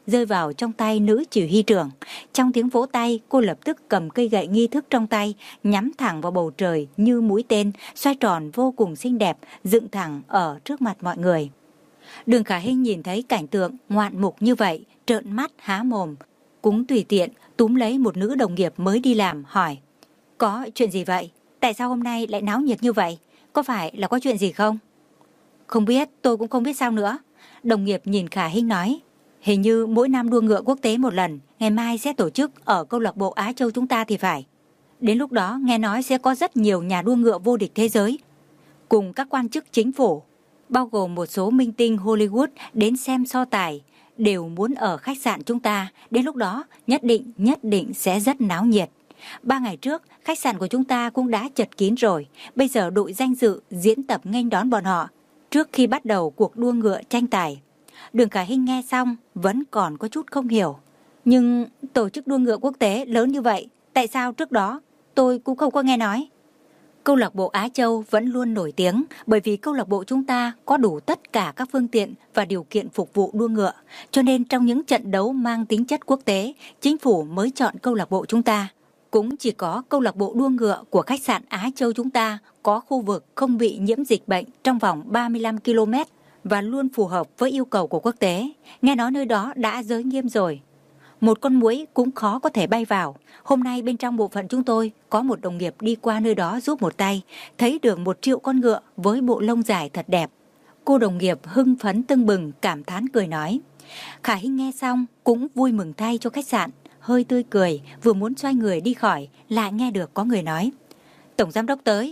rơi vào trong tay nữ chỉ huy trưởng. Trong tiếng vỗ tay, cô lập tức cầm cây gậy nghi thức trong tay, nhắm thẳng vào bầu trời như mũi tên, xoay tròn vô cùng xinh đẹp, dựng thẳng ở trước mặt mọi người. Đường Khả Hinh nhìn thấy cảnh tượng ngoạn mục như vậy, trợn mắt há mồm, cũng tùy tiện túm lấy một nữ đồng nghiệp mới đi làm, hỏi: có chuyện gì vậy? Tại sao hôm nay lại náo nhiệt như vậy? Có phải là có chuyện gì không? Không biết, tôi cũng không biết sao nữa. Đồng nghiệp nhìn Khả Hinh nói: hình như mỗi năm đua ngựa quốc tế một lần, ngày mai sẽ tổ chức ở câu lạc bộ Á Châu chúng ta thì phải. Đến lúc đó nghe nói sẽ có rất nhiều nhà đua ngựa vô địch thế giới, cùng các quan chức chính phủ, bao gồm một số minh tinh Hollywood đến xem so tài, đều muốn ở khách sạn chúng ta. Đến lúc đó nhất định, nhất định sẽ rất náo nhiệt. Ba ngày trước, khách sạn của chúng ta cũng đã chật kín rồi. Bây giờ đội danh dự diễn tập nghênh đón bọn họ trước khi bắt đầu cuộc đua ngựa tranh tài. Đường Khả Hinh nghe xong vẫn còn có chút không hiểu. Nhưng tổ chức đua ngựa quốc tế lớn như vậy, tại sao trước đó tôi cũng không có nghe nói? Câu lạc bộ Á Châu vẫn luôn nổi tiếng bởi vì câu lạc bộ chúng ta có đủ tất cả các phương tiện và điều kiện phục vụ đua ngựa. Cho nên trong những trận đấu mang tính chất quốc tế, chính phủ mới chọn câu lạc bộ chúng ta. Cũng chỉ có câu lạc bộ đua ngựa của khách sạn Á Châu chúng ta có khu vực không bị nhiễm dịch bệnh trong vòng ba mươi lăm ki lô mét và luôn phù hợp với yêu cầu của quốc tế. Nghe nói nơi đó đã giới nghiêm rồi. Một con muỗi cũng khó có thể bay vào. Hôm nay bên trong bộ phận chúng tôi có một đồng nghiệp đi qua nơi đó giúp một tay, thấy được một triệu con ngựa với bộ lông dài thật đẹp. Cô đồng nghiệp hưng phấn tưng bừng, cảm thán cười nói. Khả Hinh nghe xong cũng vui mừng thay cho khách sạn, hơi tươi cười, vừa muốn xoay người đi khỏi, lại nghe được có người nói: tổng giám đốc tới.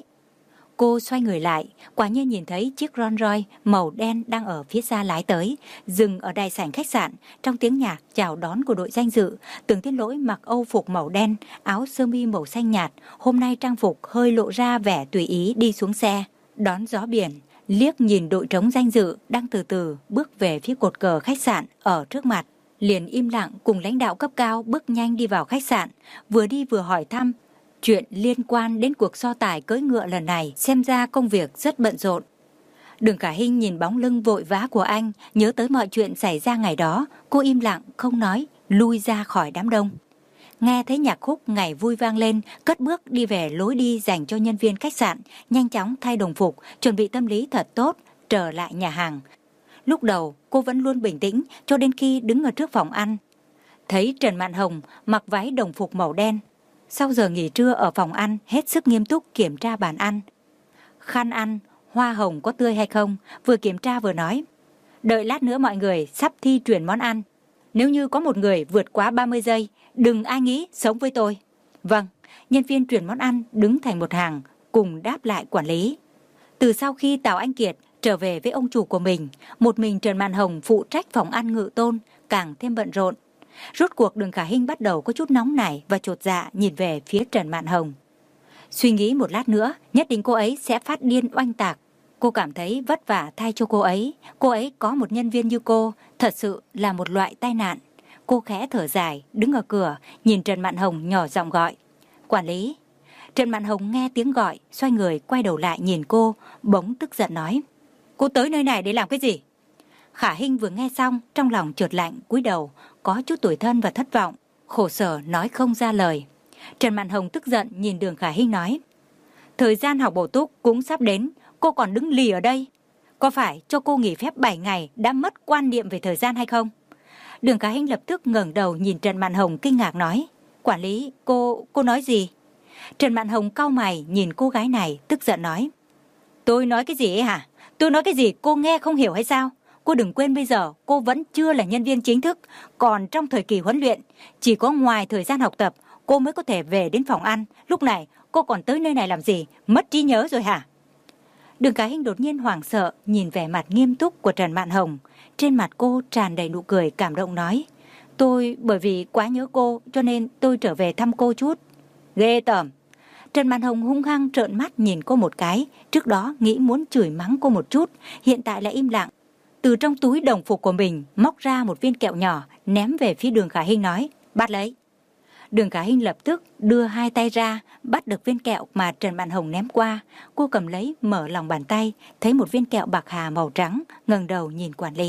Cô xoay người lại, quả nhiên nhìn thấy chiếc Rolls Royce màu đen đang ở phía xa lái tới, dừng ở đại sảnh khách sạn. Trong tiếng nhạc chào đón của đội danh dự, Tưởng Thiên Lỗi mặc âu phục màu đen, áo sơ mi màu xanh nhạt, hôm nay trang phục hơi lộ ra vẻ tùy ý đi xuống xe, đón gió biển, liếc nhìn đội trống danh dự đang từ từ bước về phía cột cờ khách sạn ở trước mặt, liền im lặng cùng lãnh đạo cấp cao bước nhanh đi vào khách sạn, vừa đi vừa hỏi thăm chuyện liên quan đến cuộc so tài cưỡi ngựa lần này. Xem ra công việc rất bận rộn. Đường Khả Hinh nhìn bóng lưng vội vã của anh, nhớ tới mọi chuyện xảy ra ngày đó, cô im lặng không nói, lui ra khỏi đám đông. Nghe thấy nhạc khúc Ngày Vui vang lên, cất bước đi về lối đi dành cho nhân viên khách sạn, nhanh chóng thay đồng phục, chuẩn bị tâm lý thật tốt, trở lại nhà hàng. Lúc đầu cô vẫn luôn bình tĩnh cho đến khi đứng ở trước phòng ăn, thấy Trần Mạn Hồng mặc váy đồng phục màu đen. Sau giờ nghỉ trưa ở phòng ăn, hết sức nghiêm túc kiểm tra bàn ăn. Khăn ăn, hoa hồng có tươi hay không, vừa kiểm tra vừa nói: đợi lát nữa mọi người sắp thi chuyển món ăn. Nếu như có một người vượt quá ba mươi giây, đừng ai nghĩ sống với tôi. Vâng, nhân viên chuyển món ăn đứng thành một hàng, cùng đáp lại quản lý. Từ sau khi Tào Anh Kiệt trở về với ông chủ của mình, một mình Trần Mạn Hồng phụ trách phòng ăn Ngự Tôn, càng thêm bận rộn. Rốt cuộc Đường Khả Hinh bắt đầu có chút nóng nảy và chột dạ nhìn về phía Trần Mạn Hồng. Suy nghĩ một lát nữa, nhất định cô ấy sẽ phát điên oanh tạc. Cô cảm thấy vất vả thay cho cô ấy. Cô ấy có một nhân viên như cô, thật sự là một loại tai nạn. Cô khẽ thở dài, đứng ở cửa, nhìn Trần Mạn Hồng nhỏ giọng gọi: quản lý. Trần Mạn Hồng nghe tiếng gọi, xoay người quay đầu lại nhìn cô, bỗng tức giận nói: cô tới nơi này để làm cái gì? Khả Hinh vừa nghe xong, trong lòng chợt lạnh, cúi đầu, có chút tủi thân và thất vọng, khổ sở nói không ra lời. Trần Mạn Hồng tức giận nhìn Đường Khả Hinh nói: thời gian học bổ túc cũng sắp đến, cô còn đứng lì ở đây. Có phải cho cô nghỉ phép bảy ngày đã mất quan niệm về thời gian hay không? Đường Khả Hinh lập tức ngẩng đầu nhìn Trần Mạn Hồng kinh ngạc nói: quản lý, cô, cô nói gì? Trần Mạn Hồng cau mày nhìn cô gái này, tức giận nói: tôi nói cái gì ấy hả? Tôi nói cái gì cô nghe không hiểu hay sao? Cô đừng quên bây giờ cô vẫn chưa là nhân viên chính thức, còn trong thời kỳ huấn luyện. Chỉ có ngoài thời gian học tập, cô mới có thể về đến phòng ăn. Lúc này cô còn tới nơi này làm gì? Mất trí nhớ rồi hả? Đường Khả Hinh đột nhiên hoảng sợ nhìn vẻ mặt nghiêm túc của Trần Mạn Hồng. Trên mặt cô tràn đầy nụ cười cảm động nói: tôi bởi vì quá nhớ cô cho nên tôi trở về thăm cô chút. Ghê tởm. Trần Mạn Hồng hung hăng trợn mắt nhìn cô một cái. Trước đó nghĩ muốn chửi mắng cô một chút, hiện tại lại im lặng. Từ trong túi đồng phục của mình móc ra một viên kẹo nhỏ, ném về phía Đường Khả Hinh nói: bắt lấy. Đường Khả Hinh lập tức đưa hai tay ra, bắt được viên kẹo mà Trần Mạn Hồng ném qua. Cô cầm lấy, mở lòng bàn tay, thấy một viên kẹo bạc hà màu trắng, ngẩng đầu nhìn quản lý.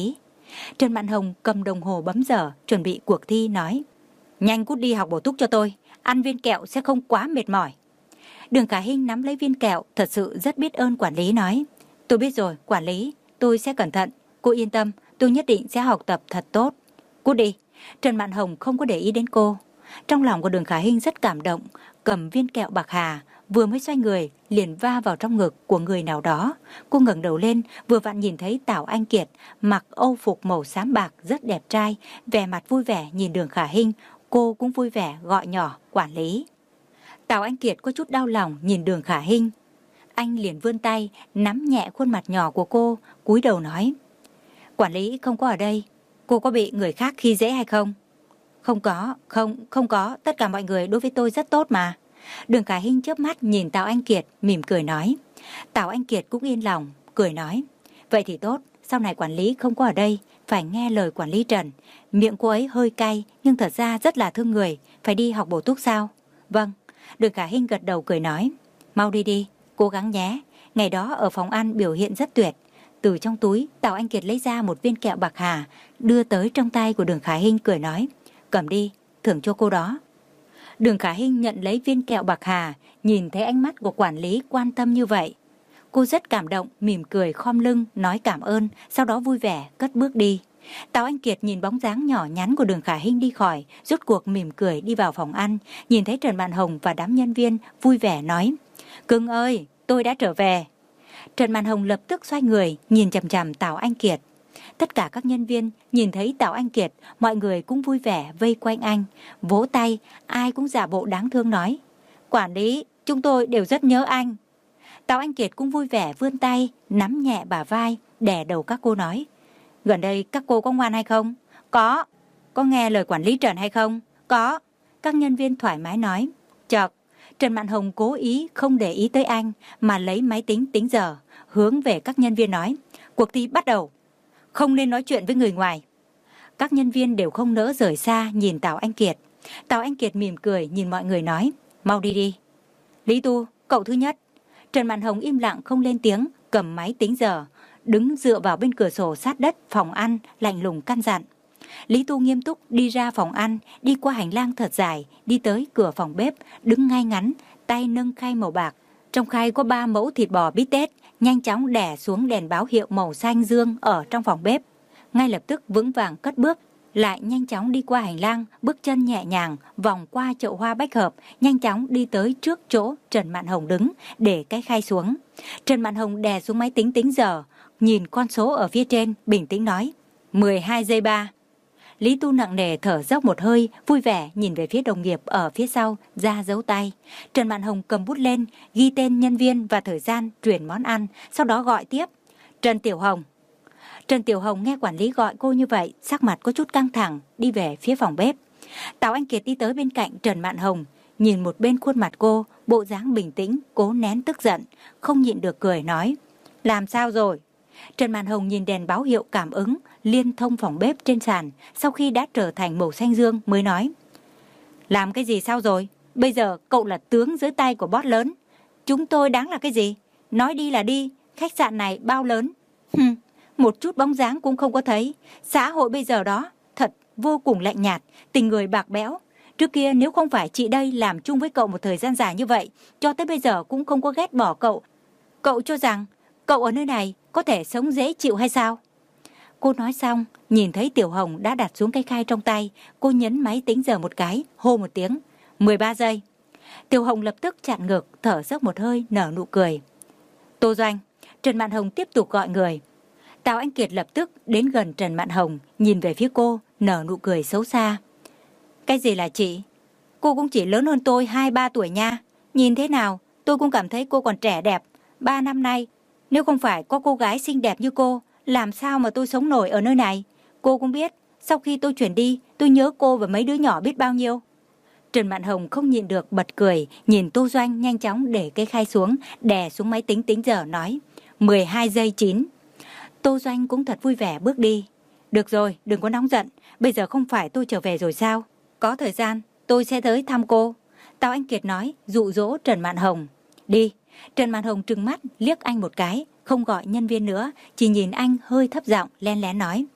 Trần Mạn Hồng cầm đồng hồ bấm giờ, chuẩn bị cuộc thi nói: Nhanh cút đi học bổ túc cho tôi, ăn viên kẹo sẽ không quá mệt mỏi. Đường Khả Hinh nắm lấy viên kẹo, thật sự rất biết ơn quản lý nói: Tôi biết rồi, quản lý, tôi sẽ cẩn thận, cô yên tâm, tôi nhất định sẽ học tập thật tốt. Cút đi. Trần Mạn Hồng không có để ý đến cô. Trong lòng của Đường Khả Hinh rất cảm động, cầm viên kẹo bạc hà, vừa mới xoay người liền va vào trong ngực của người nào đó. Cô ngẩng đầu lên, vừa vặn nhìn thấy Tào Anh Kiệt mặc âu phục màu xám bạc rất đẹp trai, vẻ mặt vui vẻ nhìn Đường Khả Hinh. Cô cũng vui vẻ gọi nhỏ quản lý. Tào Anh Kiệt có chút đau lòng nhìn Đường Khả Hinh. Anh liền vươn tay nắm nhẹ khuôn mặt nhỏ của cô, cúi đầu nói: Quản lý không có ở đây, cô có bị người khác khi dễ hay không? Không có, không, không có, tất cả mọi người đối với tôi rất tốt mà. Đường Khả Hinh chớp mắt nhìn Tào Anh Kiệt, mỉm cười nói. Tào Anh Kiệt cũng yên lòng, cười nói: Vậy thì tốt, sau này quản lý không có ở đây, phải nghe lời quản lý Trần. Miệng cô ấy hơi cay, nhưng thật ra rất là thương người, phải đi học bổ túc sao? Vâng. Đường Khả Hinh gật đầu cười nói: Mau đi đi, cố gắng nhé. Ngày đó ở phòng ăn biểu hiện rất tuyệt. Từ trong túi, Tào Anh Kiệt lấy ra một viên kẹo bạc hà, đưa tới trong tay của Đường Khả Hinh cười nói: Cầm đi, thưởng cho cô đó. Đường Khả Hinh nhận lấy viên kẹo bạc hà, nhìn thấy ánh mắt của quản lý quan tâm như vậy. Cô rất cảm động, mỉm cười khom lưng, nói cảm ơn, sau đó vui vẻ cất bước đi. Tào Anh Kiệt nhìn bóng dáng nhỏ nhắn của Đường Khả Hinh đi khỏi, rốt cuộc mỉm cười đi vào phòng ăn, nhìn thấy Trần Mạn Hồng và đám nhân viên, vui vẻ nói: Cưng ơi, tôi đã trở về. Trần Mạn Hồng lập tức xoay người, nhìn chằm chằm Tào Anh Kiệt. Tất cả các nhân viên nhìn thấy Tào Anh Kiệt, mọi người cũng vui vẻ vây quanh anh, vỗ tay, ai cũng giả bộ đáng thương nói: Quản lý, chúng tôi đều rất nhớ anh. Tào Anh Kiệt cũng vui vẻ vươn tay, nắm nhẹ bả vai, đè đầu các cô nói: Gần đây các cô có ngoan hay không? Có. Có nghe lời quản lý Trần hay không? Có. Các nhân viên thoải mái nói. Chợt, Trần Mạn Hồng cố ý không để ý tới anh, mà lấy máy tính tính giờ, hướng về các nhân viên nói: Cuộc thi bắt đầu. Không nên nói chuyện với người ngoài. Các nhân viên đều không nỡ rời xa nhìn Tào Anh Kiệt. Tào Anh Kiệt mỉm cười nhìn mọi người nói: Mau đi đi. Lý Tu, cậu thứ nhất. Trần Mạn Hồng im lặng không lên tiếng, cầm máy tính giờ, đứng dựa vào bên cửa sổ sát đất phòng ăn, lạnh lùng căn dặn. Lý Tu nghiêm túc đi ra phòng ăn, đi qua hành lang thật dài, đi tới cửa phòng bếp, đứng ngay ngắn, tay nâng khay màu bạc. Trong khay có ba mẫu thịt bò bít tết, nhanh chóng đè xuống đèn báo hiệu màu xanh dương ở trong phòng bếp. Ngay lập tức vững vàng cất bước, lại nhanh chóng đi qua hành lang, bước chân nhẹ nhàng, vòng qua chậu hoa bách hợp, nhanh chóng đi tới trước chỗ Trần Mạn Hồng đứng, để cái khay xuống. Trần Mạn Hồng đè xuống máy tính tính giờ, nhìn con số ở phía trên, bình tĩnh nói: mười hai giây ba. Lý Tu nặng nề thở dốc một hơi, vui vẻ nhìn về phía đồng nghiệp ở phía sau, ra dấu tay. Trần Mạn Hồng cầm bút lên, ghi tên nhân viên và thời gian chuyển món ăn, sau đó gọi tiếp: Trần Tiểu Hồng. Trần Tiểu Hồng nghe quản lý gọi cô như vậy, sắc mặt có chút căng thẳng, đi về phía phòng bếp. Tào Anh Kiệt đi tới bên cạnh Trần Mạn Hồng, nhìn một bên khuôn mặt cô, bộ dáng bình tĩnh, cố nén tức giận, không nhịn được cười nói: Làm sao rồi? Trần Mạn Hồng nhìn đèn báo hiệu cảm ứng liên thông phòng bếp trên sàn, sau khi đã trở thành màu xanh dương mới nói: Làm cái gì sao rồi? Bây giờ cậu là tướng dưới tay của boss lớn. Chúng tôi đáng là cái gì? Nói đi là đi, khách sạn này bao lớn? Hừm, một chút bóng dáng cũng không có thấy. Xã hội bây giờ đó, thật vô cùng lạnh nhạt, tình người bạc bẽo. Trước kia nếu không phải chị đây làm chung với cậu một thời gian dài như vậy, cho tới bây giờ cũng không có ghét bỏ cậu. Cậu cho rằng cậu ở nơi này có thể sống dễ chịu hay sao? Cô nói xong, nhìn thấy Tiểu Hồng đã đặt xuống cái khay trong tay, cô nhấn máy tính giờ một cái, hô một tiếng: mười ba giây. Tiểu Hồng lập tức chặn ngực, thở dốc một hơi, nở nụ cười. Tô Doanh. Trần Mạn Hồng tiếp tục gọi người. Tào Anh Kiệt lập tức đến gần Trần Mạn Hồng, nhìn về phía cô, nở nụ cười xấu xa. Cái gì là chị? Cô cũng chỉ lớn hơn tôi hai ba tuổi nha. Nhìn thế nào, tôi cũng cảm thấy cô còn trẻ đẹp. Ba năm nay, nếu không phải có cô gái xinh đẹp như cô, làm sao mà tôi sống nổi ở nơi này? Cô cũng biết, sau khi tôi chuyển đi, tôi nhớ cô và mấy đứa nhỏ biết bao nhiêu. Trần Mạn Hồng không nhịn được bật cười, nhìn Tô Doanh nhanh chóng để cái khay xuống, đè xuống máy tính tính giờ nói: mười hai giây chín. Tô Doanh cũng thật vui vẻ bước đi. Được rồi, đừng có nóng giận, bây giờ không phải tôi trở về rồi sao? Có thời gian, tôi sẽ tới thăm cô. Tào Anh Kiệt nói, dụ dỗ Trần Mạn Hồng. Đi. Trần Mạn Hồng trừng mắt, liếc anh một cái, không gọi nhân viên nữa, chỉ nhìn anh hơi thấp giọng, len lén nói: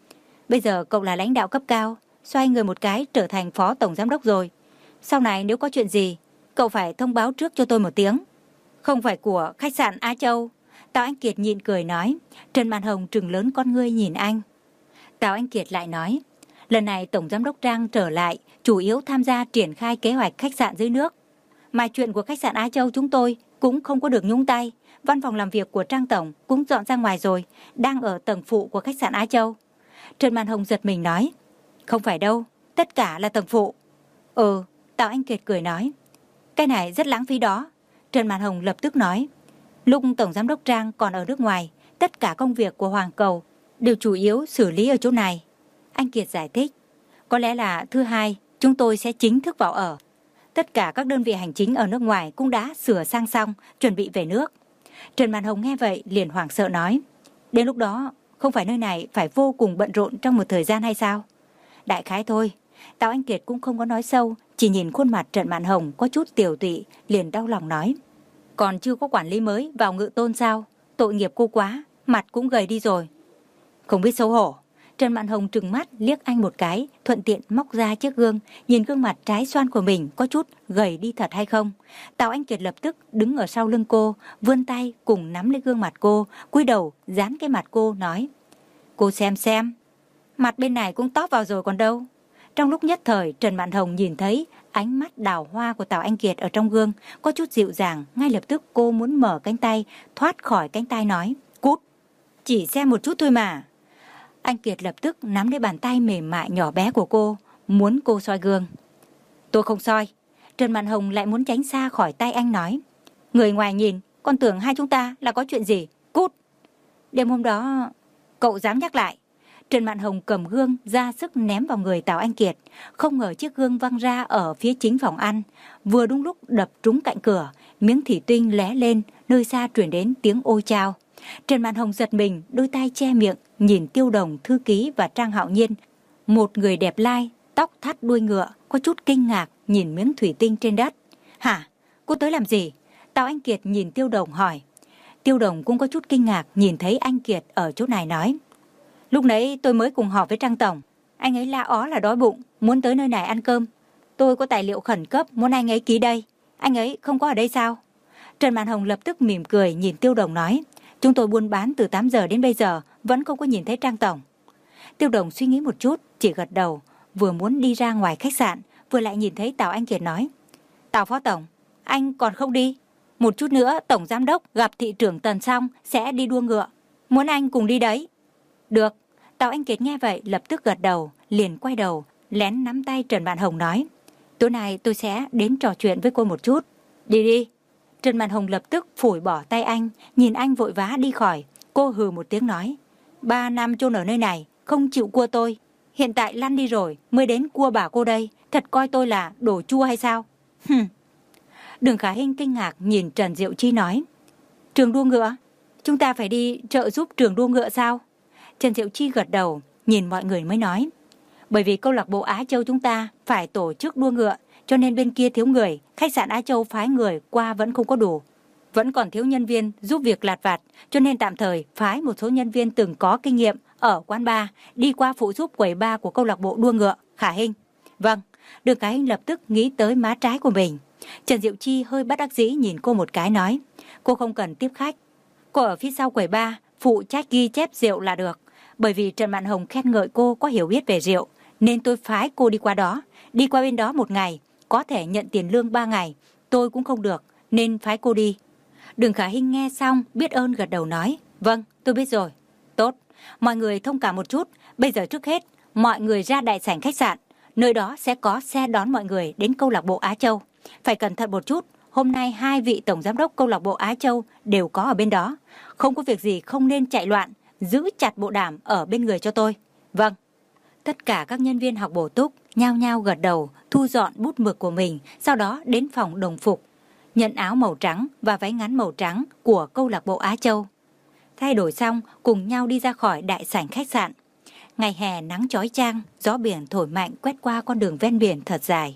Bây giờ cậu là lãnh đạo cấp cao, xoay người một cái trở thành phó tổng giám đốc rồi. Sau này nếu có chuyện gì, cậu phải thông báo trước cho tôi một tiếng. Không phải của khách sạn Á Châu. Tào Anh Kiệt nhịn cười nói. Trần Mạn Hồng trừng lớn con ngươi nhìn anh. Tào Anh Kiệt lại nói, lần này tổng giám đốc Trang trở lại, chủ yếu tham gia triển khai kế hoạch khách sạn dưới nước. Mà chuyện của khách sạn Á Châu chúng tôi cũng không có được nhúng tay. Văn phòng làm việc của Trang tổng cũng dọn ra ngoài rồi, đang ở tầng phụ của khách sạn Á Châu. Trần Mạn Hồng giật mình nói, không phải đâu, tất cả là tầng phụ. Ừ, Tào Anh Kiệt cười nói, cái này rất lãng phí đó. Trần Mạn Hồng lập tức nói, lúc tổng giám đốc Trang còn ở nước ngoài, tất cả công việc của Hoàng Cầu đều chủ yếu xử lý ở chỗ này. Anh Kiệt giải thích, có lẽ là thứ hai chúng tôi sẽ chính thức vào ở. Tất cả các đơn vị hành chính ở nước ngoài cũng đã sửa sang xong, chuẩn bị về nước. Trần Mạn Hồng nghe vậy liền hoảng sợ nói, đến lúc đó không phải nơi này phải vô cùng bận rộn trong một thời gian hay sao? Đại khái thôi. Tào Anh Kiệt cũng không có nói sâu, chỉ nhìn khuôn mặt Trần Mạn Hồng có chút tiều tụy, liền đau lòng nói, còn chưa có quản lý mới vào Ngự Tôn sao? Tội nghiệp cô quá, mặt cũng gầy đi rồi. Không biết xấu hổ. Trần Mạn Hồng trừng mắt liếc anh một cái, thuận tiện móc ra chiếc gương, nhìn gương mặt trái xoan của mình có chút gầy đi thật hay không. Tào Anh Kiệt lập tức đứng ở sau lưng cô, vươn tay cùng nắm lấy gương mặt cô, cúi đầu dán cái mặt cô nói, cô xem xem, mặt bên này cũng tóp vào rồi còn đâu. Trong lúc nhất thời, Trần Mạn Hồng nhìn thấy ánh mắt đào hoa của Tào Anh Kiệt ở trong gương, có chút dịu dàng, ngay lập tức cô muốn mở cánh tay, thoát khỏi cánh tay nói, cút, chỉ xem một chút thôi mà. Anh Kiệt lập tức nắm lấy bàn tay mềm mại nhỏ bé của cô, muốn cô soi gương. Tôi không soi. Trần Mạn Hồng lại muốn tránh xa khỏi tay anh nói, người ngoài nhìn, còn tưởng hai chúng ta là có chuyện gì, cút. Đêm hôm đó, cậu dám nhắc lại. Trần Mạn Hồng cầm gương ra sức ném vào người Tào Anh Kiệt, không ngờ chiếc gương văng ra ở phía chính phòng ăn, vừa đúng lúc đập trúng cạnh cửa, miếng thủy tinh lé lên, nơi xa truyền đến tiếng ôi chao. Trần Mạn Hồng giật mình, đôi tay che miệng, nhìn Tiêu Đồng, thư ký và Trang Hạo Nhiên, một người đẹp lai, tóc thắt đuôi ngựa, có chút kinh ngạc nhìn miếng thủy tinh trên đất. Hả? Cô tới làm gì? Tào Anh Kiệt nhìn Tiêu Đồng hỏi. Tiêu Đồng cũng có chút kinh ngạc nhìn thấy anh Kiệt ở chỗ này nói, lúc nãy tôi mới cùng họp với Trang tổng, anh ấy la ó là đói bụng, muốn tới nơi này ăn cơm. Tôi có tài liệu khẩn cấp muốn anh ấy ký đây, anh ấy không có ở đây sao? Trần Mạn Hồng lập tức mỉm cười nhìn Tiêu Đồng nói, chúng tôi buôn bán từ tám giờ đến bây giờ vẫn không có nhìn thấy Trang tổng. Tiêu Đồng suy nghĩ một chút, chỉ gật đầu, vừa muốn đi ra ngoài khách sạn, vừa lại nhìn thấy Tào Anh Kiệt nói, Tào phó tổng, anh còn không đi? Một chút nữa tổng giám đốc gặp thị trưởng Tần xong sẽ đi đua ngựa, muốn anh cùng đi đấy. Được. Tào Anh Kiệt nghe vậy lập tức gật đầu, liền quay đầu, lén nắm tay Trần Mạn Hồng nói, tối nay tôi sẽ đến trò chuyện với cô một chút. Đi đi. Trần Mạn Hồng lập tức phủi bỏ tay anh, nhìn anh vội vã đi khỏi. Cô hừ một tiếng nói, ba năm chôn ở nơi này, không chịu cua tôi. Hiện tại lăn đi rồi, mới đến cua bà cô đây. Thật coi tôi là đồ chua hay sao? Hừm. Đường Khả Hinh kinh ngạc nhìn Trần Diệu Chi nói, trường đua ngựa? Chúng ta phải đi trợ giúp trường đua ngựa sao? Trần Diệu Chi gật đầu, nhìn mọi người mới nói, bởi vì câu lạc bộ Á Châu chúng ta phải tổ chức đua ngựa, cho nên bên kia thiếu người, khách sạn Á Châu phái người qua vẫn không có đủ. Vẫn còn thiếu nhân viên giúp việc lặt vặt, cho nên tạm thời phái một số nhân viên từng có kinh nghiệm ở quán bar đi qua phụ giúp quầy bar của câu lạc bộ đua ngựa. Khả Hinh. Vâng. Đường Khả Hinh lập tức nghĩ tới má trái của mình. Trần Diệu Chi hơi bất đắc dĩ nhìn cô một cái nói, cô không cần tiếp khách, cô ở phía sau quầy bar phụ trách ghi chép rượu là được. Bởi vì Trần Mạn Hồng khen ngợi cô có hiểu biết về rượu, nên tôi phái cô đi qua đó. Đi qua bên đó một ngày, có thể nhận tiền lương ba ngày. Tôi cũng không được, nên phái cô đi. Đường Khả Hinh nghe xong, biết ơn gật đầu nói, vâng, tôi biết rồi. Tốt, mọi người thông cảm một chút. Bây giờ trước hết, mọi người ra đại sảnh khách sạn. Nơi đó sẽ có xe đón mọi người đến câu lạc bộ Á Châu. Phải cẩn thận một chút, hôm nay hai vị tổng giám đốc câu lạc bộ Á Châu đều có ở bên đó. Không có việc gì không nên chạy loạn, giữ chặt bộ đàm ở bên người cho tôi. Vâng. Tất cả các nhân viên học bổ túc nhao nhao gật đầu, thu dọn bút mực của mình, sau đó đến phòng đồng phục, nhận áo màu trắng và váy ngắn màu trắng của câu lạc bộ Á Châu. Thay đổi xong, cùng nhau đi ra khỏi đại sảnh khách sạn. Ngày hè nắng chói chang, gió biển thổi mạnh quét qua con đường ven biển thật dài.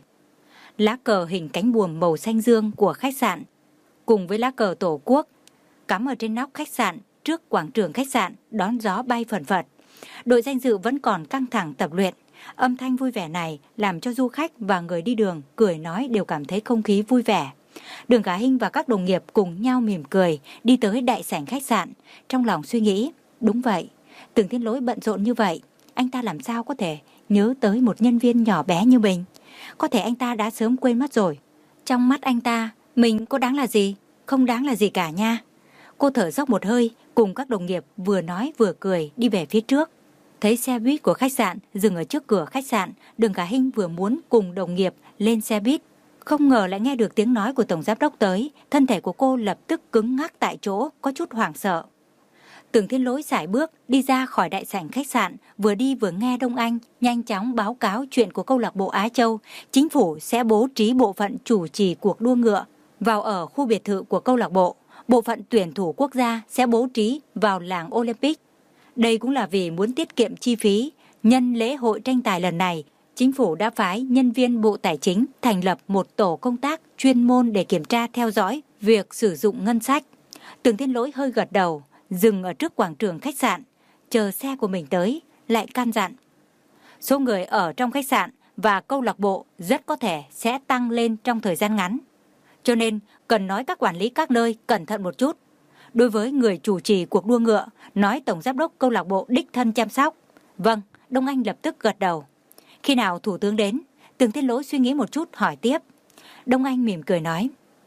Lá cờ hình cánh buồm màu xanh dương của khách sạn, cùng với lá cờ tổ quốc, cắm ở trên nóc khách sạn trước quảng trường khách sạn đón gió bay phần phật. Đội danh dự vẫn còn căng thẳng tập luyện. Âm thanh vui vẻ này làm cho du khách và người đi đường cười nói đều cảm thấy không khí vui vẻ. Đường Khả Hinh và các đồng nghiệp cùng nhau mỉm cười đi tới đại sảnh khách sạn, trong lòng suy nghĩ, đúng vậy, Tưởng Thiên Lỗi bận rộn như vậy, anh ta làm sao có thể nhớ tới một nhân viên nhỏ bé như mình? Có thể anh ta đã sớm quên mất rồi. Trong mắt anh ta, mình có đáng là gì? Không đáng là gì cả nha. Cô thở dốc một hơi, cùng các đồng nghiệp vừa nói vừa cười đi về phía trước. Thấy xe buýt của khách sạn dừng ở trước cửa khách sạn, Đường Khả Hinh vừa muốn cùng đồng nghiệp lên xe buýt, không ngờ lại nghe được tiếng nói của tổng giám đốc tới. Thân thể của cô lập tức cứng ngắc tại chỗ, có chút hoảng sợ. Tưởng Thiên Lỗi sải bước đi ra khỏi đại sảnh khách sạn, vừa đi vừa nghe Đông Anh nhanh chóng báo cáo chuyện của câu lạc bộ Á Châu. Chính phủ sẽ bố trí bộ phận chủ trì cuộc đua ngựa vào ở khu biệt thự của câu lạc bộ. Bộ phận tuyển thủ quốc gia sẽ bố trí vào làng Olympic. Đây cũng là vì muốn tiết kiệm chi phí. Nhân lễ hội tranh tài lần này, chính phủ đã phái nhân viên Bộ Tài chính thành lập một tổ công tác chuyên môn để kiểm tra theo dõi việc sử dụng ngân sách. Tưởng Thiên Lỗi hơi gật đầu, dừng ở trước quảng trường khách sạn, chờ xe của mình tới, lại căn dặn. Số người ở trong khách sạn và câu lạc bộ rất có thể sẽ tăng lên trong thời gian ngắn. Cho nên, cần nói các quản lý các nơi cẩn thận một chút. Đối với người chủ trì cuộc đua ngựa, nói tổng giám đốc câu lạc bộ đích thân chăm sóc. Vâng, Đông Anh lập tức gật đầu. Khi nào thủ tướng đến? Tưởng Thiên Lỗi suy nghĩ một chút hỏi tiếp. Đông Anh mỉm cười nói.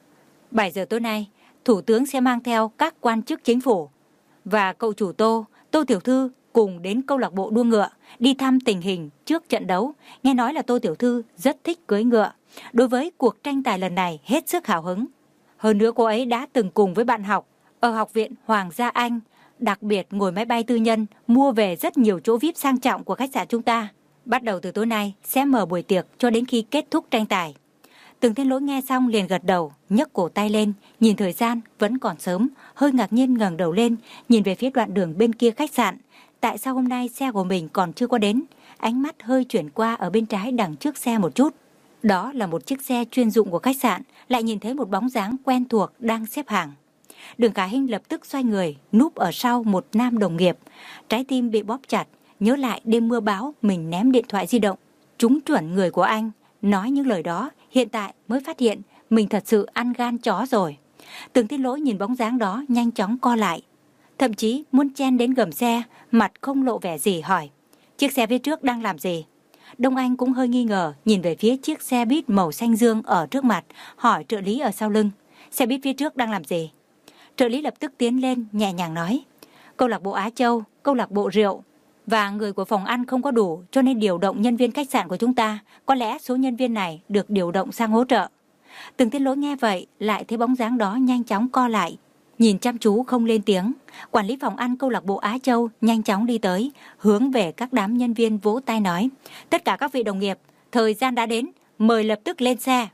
bảy giờ tối nay, thủ tướng sẽ mang theo các quan chức chính phủ và cậu chủ Tô, Tô Tiểu Thư cùng đến câu lạc bộ đua ngựa, đi thăm tình hình trước trận đấu. Nghe nói là Tô Tiểu Thư rất thích cưỡi ngựa. Đối với cuộc tranh tài lần này hết sức hào hứng. Hơn nữa cô ấy đã từng cùng với bạn học ở Học viện Hoàng gia Anh, đặc biệt ngồi máy bay tư nhân, mua về rất nhiều chỗ vi ai pi sang trọng của khách sạn chúng ta. Bắt đầu từ tối nay sẽ mở buổi tiệc cho đến khi kết thúc tranh tài. Tưởng Thiên Lỗi nghe xong liền gật đầu, nhấc cổ tay lên, nhìn thời gian vẫn còn sớm, hơi ngạc nhiên ngẩng đầu lên, nhìn về phía đoạn đường bên kia khách sạn. Tại sao hôm nay xe của mình còn chưa có đến? Ánh mắt hơi chuyển qua ở bên trái đằng trước xe một chút. Đó là một chiếc xe chuyên dụng của khách sạn, lại nhìn thấy một bóng dáng quen thuộc đang xếp hàng. Đường Khả Hinh lập tức xoay người, núp ở sau một nam đồng nghiệp. Trái tim bị bóp chặt, nhớ lại đêm mưa bão mình ném điện thoại di động trúng chuẩn người của anh. Nói những lời đó, hiện tại mới phát hiện mình thật sự ăn gan chó rồi. Tưởng Thiên Lỗi nhìn bóng dáng đó nhanh chóng co lại, thậm chí muốn chen đến gầm xe, mặt không lộ vẻ gì hỏi. Chiếc xe phía trước đang làm gì? Đông Anh cũng hơi nghi ngờ, nhìn về phía chiếc xe buýt màu xanh dương ở trước mặt, hỏi trợ lý ở sau lưng. Xe buýt phía trước đang làm gì? Trợ lý lập tức tiến lên, nhẹ nhàng nói. Câu lạc bộ Á Châu, câu lạc bộ rượu và người của phòng ăn không có đủ, cho nên điều động nhân viên khách sạn của chúng ta. Có lẽ số nhân viên này được điều động sang hỗ trợ. Tưởng Thiên Lỗi nghe vậy, lại thấy bóng dáng đó nhanh chóng co lại, nhìn chăm chú không lên tiếng. Quản lý phòng ăn câu lạc bộ Á Châu nhanh chóng đi tới, hướng về các đám nhân viên vỗ tay nói. Tất cả các vị đồng nghiệp, thời gian đã đến, mời lập tức lên xe.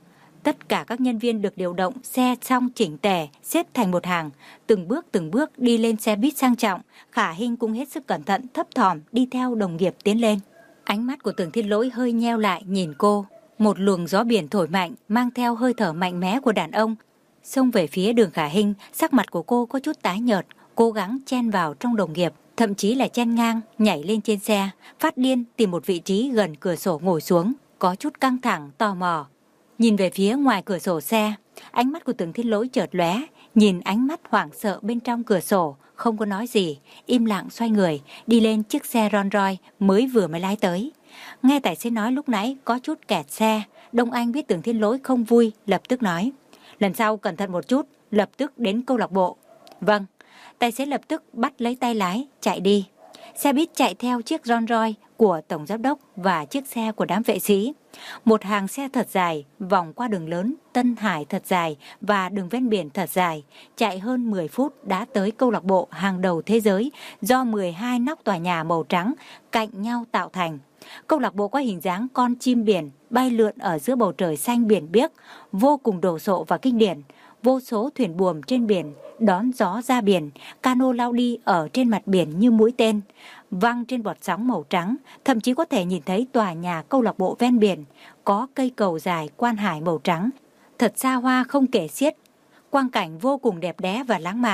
Tất cả các nhân viên được điều động, xe xong chỉnh tề, xếp thành một hàng, từng bước từng bước đi lên xe buýt sang trọng. Khả Hinh cũng hết sức cẩn thận, thấp thỏm đi theo đồng nghiệp tiến lên. Ánh mắt của Tưởng Thiên Lỗi hơi nheo lại nhìn cô. Một luồng gió biển thổi mạnh, mang theo hơi thở mạnh mẽ của đàn ông, xông về phía Đường Khả Hinh. Sắc mặt của cô có chút tái nhợt, cố gắng chen vào trong đồng nghiệp, thậm chí là chen ngang, nhảy lên trên xe, phát điên tìm một vị trí gần cửa sổ ngồi xuống, có chút căng thẳng, tò mò. Nhìn về phía ngoài cửa sổ xe, ánh mắt của Tưởng Thiên Lỗi chợt lóe, nhìn ánh mắt hoảng sợ bên trong cửa sổ, không có nói gì, im lặng xoay người, đi lên chiếc xe Rolls Royce mới vừa mới lái tới. Nghe tài xế nói lúc nãy có chút kẹt xe, Đông Anh biết Tưởng Thiên Lỗi không vui, lập tức nói. Lần sau cẩn thận một chút, lập tức đến câu lạc bộ. Vâng, tài xế lập tức bắt lấy tay lái, chạy đi. Xe buýt chạy theo chiếc Rolls Royce của tổng giám đốc và chiếc xe của đám vệ sĩ. Một hàng xe thật dài, vòng qua đường lớn, Tân Hải thật dài và đường ven biển thật dài. Chạy hơn mười phút đã tới câu lạc bộ hàng đầu thế giới do mười hai nóc tòa nhà màu trắng cạnh nhau tạo thành. Câu lạc bộ có hình dáng con chim biển bay lượn ở giữa bầu trời xanh biển biếc, vô cùng đồ sộ và kinh điển. Vô số thuyền buồm trên biển đón gió ra biển, cano lao đi ở trên mặt biển như mũi tên, văng trên bọt sóng màu trắng. Thậm chí có thể nhìn thấy tòa nhà câu lạc bộ ven biển, có cây cầu dài quan hải màu trắng, thật xa hoa không kể xiết. Quang cảnh vô cùng đẹp đẽ và lãng mạn.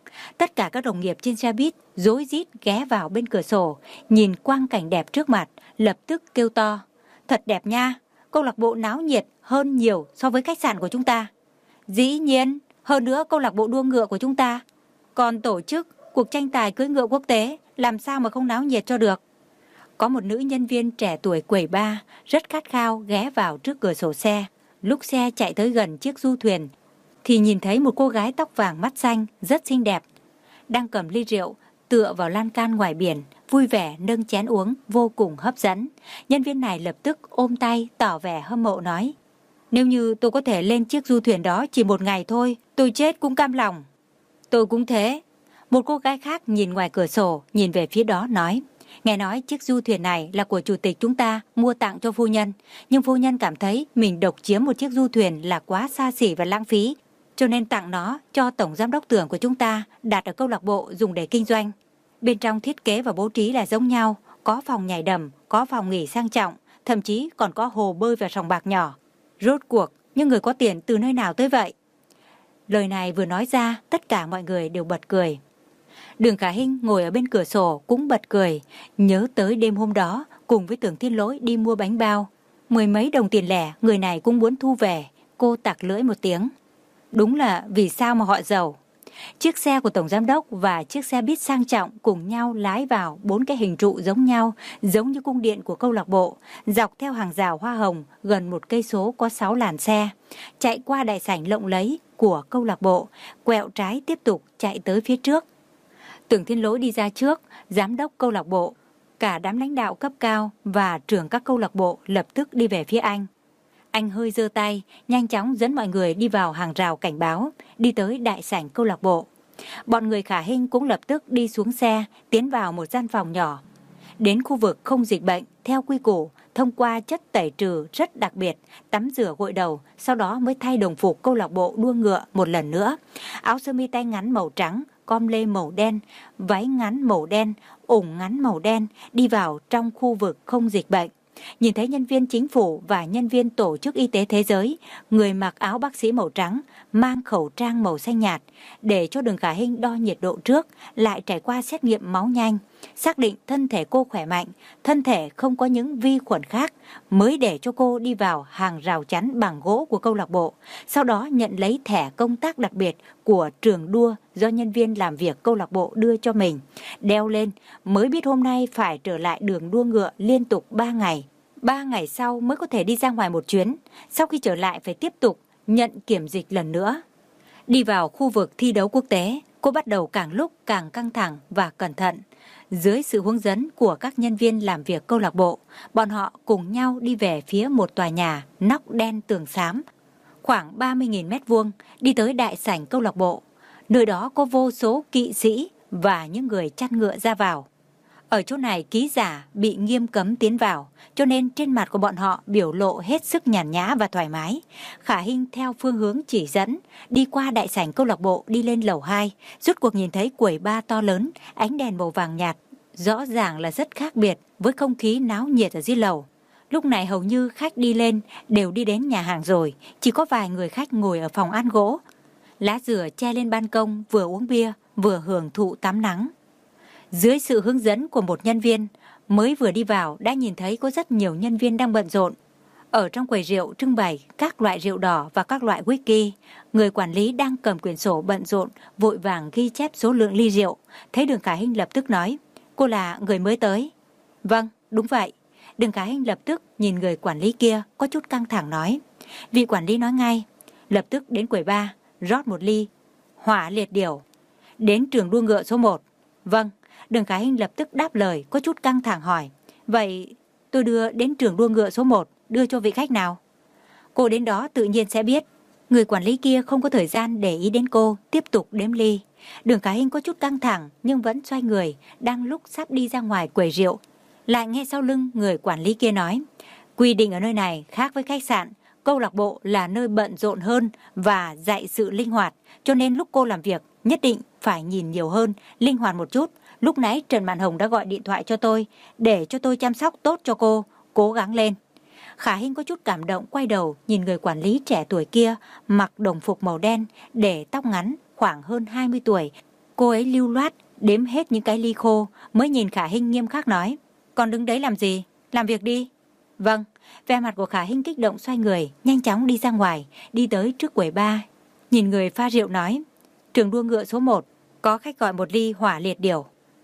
Tất cả các đồng nghiệp trên xe buýt rối rít ghé vào bên cửa sổ, nhìn quang cảnh đẹp trước mặt, lập tức kêu to. Thật đẹp nha, câu lạc bộ náo nhiệt hơn nhiều so với khách sạn của chúng ta. Dĩ nhiên, hơn nữa câu lạc bộ đua ngựa của chúng ta còn tổ chức cuộc tranh tài cưỡi ngựa quốc tế, làm sao mà không náo nhiệt cho được. Có một nữ nhân viên trẻ tuổi quầy bar rất khát khao ghé vào trước cửa sổ xe. Lúc xe chạy tới gần chiếc du thuyền thì nhìn thấy một cô gái tóc vàng mắt xanh rất xinh đẹp, đang cầm ly rượu tựa vào lan can ngoài biển, vui vẻ nâng chén uống, vô cùng hấp dẫn. Nhân viên này lập tức ôm tay tỏ vẻ hâm mộ nói, nếu như tôi có thể lên chiếc du thuyền đó chỉ một ngày thôi, tôi chết cũng cam lòng. Tôi cũng thế. Một cô gái khác nhìn ngoài cửa sổ, nhìn về phía đó nói, nghe nói chiếc du thuyền này là của chủ tịch chúng ta mua tặng cho phu nhân, nhưng phu nhân cảm thấy mình độc chiếm một chiếc du thuyền là quá xa xỉ và lãng phí, cho nên tặng nó cho tổng giám đốc tưởng của chúng ta đặt ở câu lạc bộ dùng để kinh doanh. Bên trong thiết kế và bố trí là giống nhau, có phòng nhảy đầm, có phòng nghỉ sang trọng, thậm chí còn có hồ bơi và sòng bạc nhỏ. Rốt cuộc, những người có tiền từ nơi nào tới vậy? Lời này vừa nói ra, tất cả mọi người đều bật cười. Đường Khả Hinh ngồi ở bên cửa sổ cũng bật cười, nhớ tới đêm hôm đó cùng với Tưởng Thiên Lỗi đi mua bánh bao. Mười mấy đồng tiền lẻ người này cũng muốn thu về, cô tặc lưỡi một tiếng. Đúng là vì sao mà họ giàu. Chiếc xe của tổng giám đốc và chiếc xe buýt sang trọng cùng nhau lái vào bốn cái hình trụ giống nhau, giống như cung điện của câu lạc bộ, dọc theo hàng rào hoa hồng gần một cây số có sáu làn xe, chạy qua đại sảnh lộng lẫy của câu lạc bộ, quẹo trái tiếp tục chạy tới phía trước. Tưởng Thiên Lỗi đi ra trước, giám đốc câu lạc bộ, cả đám lãnh đạo cấp cao và trưởng các câu lạc bộ lập tức đi về phía anh. Anh hơi giơ tay, nhanh chóng dẫn mọi người đi vào hàng rào cảnh báo, đi tới đại sảnh câu lạc bộ. Bọn người Khả Hinh cũng lập tức đi xuống xe, tiến vào một gian phòng nhỏ. Đến khu vực không dịch bệnh, theo quy củ, thông qua chất tẩy trừ rất đặc biệt, tắm rửa gội đầu, sau đó mới thay đồng phục câu lạc bộ đua ngựa một lần nữa. Áo sơ mi tay ngắn màu trắng, com lê màu đen, váy ngắn màu đen, ủng ngắn màu đen, đi vào trong khu vực không dịch bệnh. Nhìn thấy nhân viên chính phủ và nhân viên Tổ chức Y tế Thế giới, người mặc áo bác sĩ màu trắng, mang khẩu trang màu xanh nhạt, để cho Đường Khả Hinh đo nhiệt độ trước, lại trải qua xét nghiệm máu nhanh, xác định thân thể cô khỏe mạnh, thân thể không có những vi khuẩn khác, mới để cho cô đi vào hàng rào chắn bằng gỗ của câu lạc bộ, sau đó nhận lấy thẻ công tác đặc biệt của trường đua do nhân viên làm việc câu lạc bộ đưa cho mình, đeo lên, mới biết hôm nay phải trở lại đường đua ngựa liên tục ba ngày. Ba ngày sau mới có thể đi ra ngoài một chuyến, sau khi trở lại phải tiếp tục nhận kiểm dịch lần nữa. Đi vào khu vực thi đấu quốc tế, cô bắt đầu càng lúc càng căng thẳng và cẩn thận. Dưới sự hướng dẫn của các nhân viên làm việc câu lạc bộ, bọn họ cùng nhau đi về phía một tòa nhà nóc đen tường xám, khoảng ba mươi nghìn mét vuông, đi tới đại sảnh câu lạc bộ. Nơi đó có vô số kỵ sĩ và những người chăn ngựa ra vào. Ở chỗ này ký giả bị nghiêm cấm tiến vào, cho nên trên mặt của bọn họ biểu lộ hết sức nhàn nhã và thoải mái. Khả Hinh theo phương hướng chỉ dẫn, đi qua đại sảnh câu lạc bộ đi lên lầu hai, rốt cuộc nhìn thấy quầy bar to lớn, ánh đèn màu vàng nhạt, rõ ràng là rất khác biệt với không khí náo nhiệt ở dưới lầu. Lúc này hầu như khách đi lên đều đi đến nhà hàng rồi, chỉ có vài người khách ngồi ở phòng ăn gỗ, lá dừa che lên ban công vừa uống bia vừa hưởng thụ tắm nắng. Dưới sự hướng dẫn của một nhân viên, mới vừa đi vào đã nhìn thấy có rất nhiều nhân viên đang bận rộn. Ở trong quầy rượu trưng bày các loại rượu đỏ và các loại whisky, người quản lý đang cầm quyển sổ bận rộn, vội vàng ghi chép số lượng ly rượu. Thấy Đường Khả Hinh lập tức nói, cô là người mới tới. Vâng, đúng vậy. Đường Khả Hinh lập tức nhìn người quản lý kia có chút căng thẳng nói. Vị quản lý nói ngay, lập tức đến quầy bar, rót một ly, hỏa liệt điểu. Đến trường đua ngựa số một. Vâng. Đường Khả Hinh lập tức đáp lời có chút căng thẳng hỏi, vậy tôi đưa đến trường đua ngựa số một, đưa cho vị khách nào? Cô đến đó tự nhiên sẽ biết. Người quản lý kia không có thời gian để ý đến cô, tiếp tục đếm ly. Đường Khả Hinh có chút căng thẳng nhưng vẫn xoay người, đang lúc sắp đi ra ngoài quầy rượu, lại nghe sau lưng người quản lý kia nói, quy định ở nơi này khác với khách sạn, câu lạc bộ là nơi bận rộn hơn và dạy sự linh hoạt, cho nên lúc cô làm việc nhất định phải nhìn nhiều hơn, linh hoạt một chút. Lúc nãy Trần Mạn Hồng đã gọi điện thoại cho tôi, để cho tôi chăm sóc tốt cho cô, cố gắng lên. Khả Hinh có chút cảm động quay đầu nhìn người quản lý trẻ tuổi kia, mặc đồng phục màu đen, để tóc ngắn, khoảng hơn hai mươi tuổi. Cô ấy lưu loát đếm hết những cái ly khô, mới nhìn Khả Hinh nghiêm khắc nói: "Còn đứng đấy làm gì? Làm việc đi." "Vâng." Vẻ mặt của Khả Hinh kích động, xoay người nhanh chóng đi ra ngoài, đi tới trước quầy bar, nhìn người pha rượu nói: "Trường đua ngựa số một, có khách gọi một ly hỏa liệt điểu."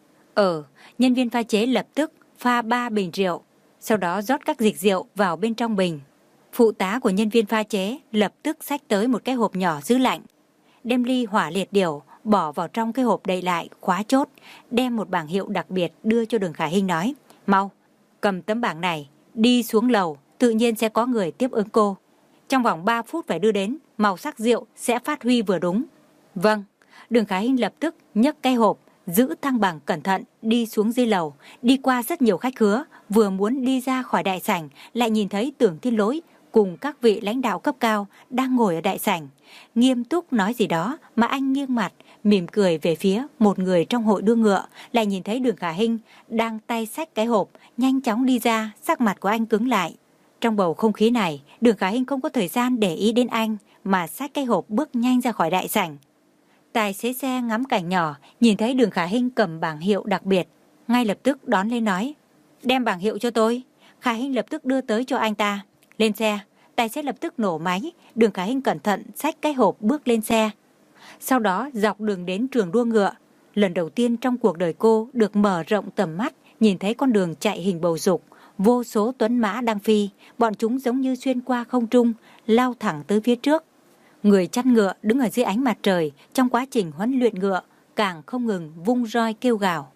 Ờ, nhân viên pha chế lập tức pha ba bình rượu, sau đó rót các dịch rượu vào bên trong bình. Phụ tá của nhân viên pha chế lập tức xách tới một cái hộp nhỏ giữ lạnh, đem ly hỏa liệt điểu bỏ vào trong cái hộp đậy lại, khóa chốt, đem một bảng hiệu đặc biệt đưa cho Đường Khả Hinh nói: "Mau, cầm tấm bảng này, đi xuống lầu, tự nhiên sẽ có người tiếp ứng cô. Trong vòng ba phút phải đưa đến, màu sắc rượu sẽ phát huy vừa đúng." "Vâng." Đường Khả Hinh lập tức nhấc cái hộp, giữ thăng bằng cẩn thận, đi xuống dưới lầu, đi qua rất nhiều khách khứa, vừa muốn đi ra khỏi đại sảnh, lại nhìn thấy Tưởng Thiên Lỗi cùng các vị lãnh đạo cấp cao đang ngồi ở đại sảnh, nghiêm túc nói gì đó, mà anh nghiêng mặt, mỉm cười về phía một người trong hội đua ngựa, lại nhìn thấy Đường Khả Hinh đang tay xách cái hộp, nhanh chóng đi ra, sắc mặt của anh cứng lại. Trong bầu không khí này, Đường Khả Hinh không có thời gian để ý đến anh, mà xách cái hộp bước nhanh ra khỏi đại sảnh. Tài xế xe ngắm cảnh nhỏ, nhìn thấy Đường Khả Hinh cầm bảng hiệu đặc biệt, ngay lập tức đón lên nói: "Đem bảng hiệu cho tôi." Khả Hinh lập tức đưa tới cho anh ta. Lên xe. Tài xế lập tức nổ máy. Đường Khả Hinh cẩn thận xách cái hộp bước lên xe. Sau đó dọc đường đến trường đua ngựa. Lần đầu tiên trong cuộc đời cô được mở rộng tầm mắt, nhìn thấy con đường chạy hình bầu dục, vô số tuấn mã đang phi, bọn chúng giống như xuyên qua không trung, lao thẳng tới phía trước. Người chăn ngựa đứng ở dưới ánh mặt trời, trong quá trình huấn luyện ngựa, càng không ngừng vung roi kêu gào.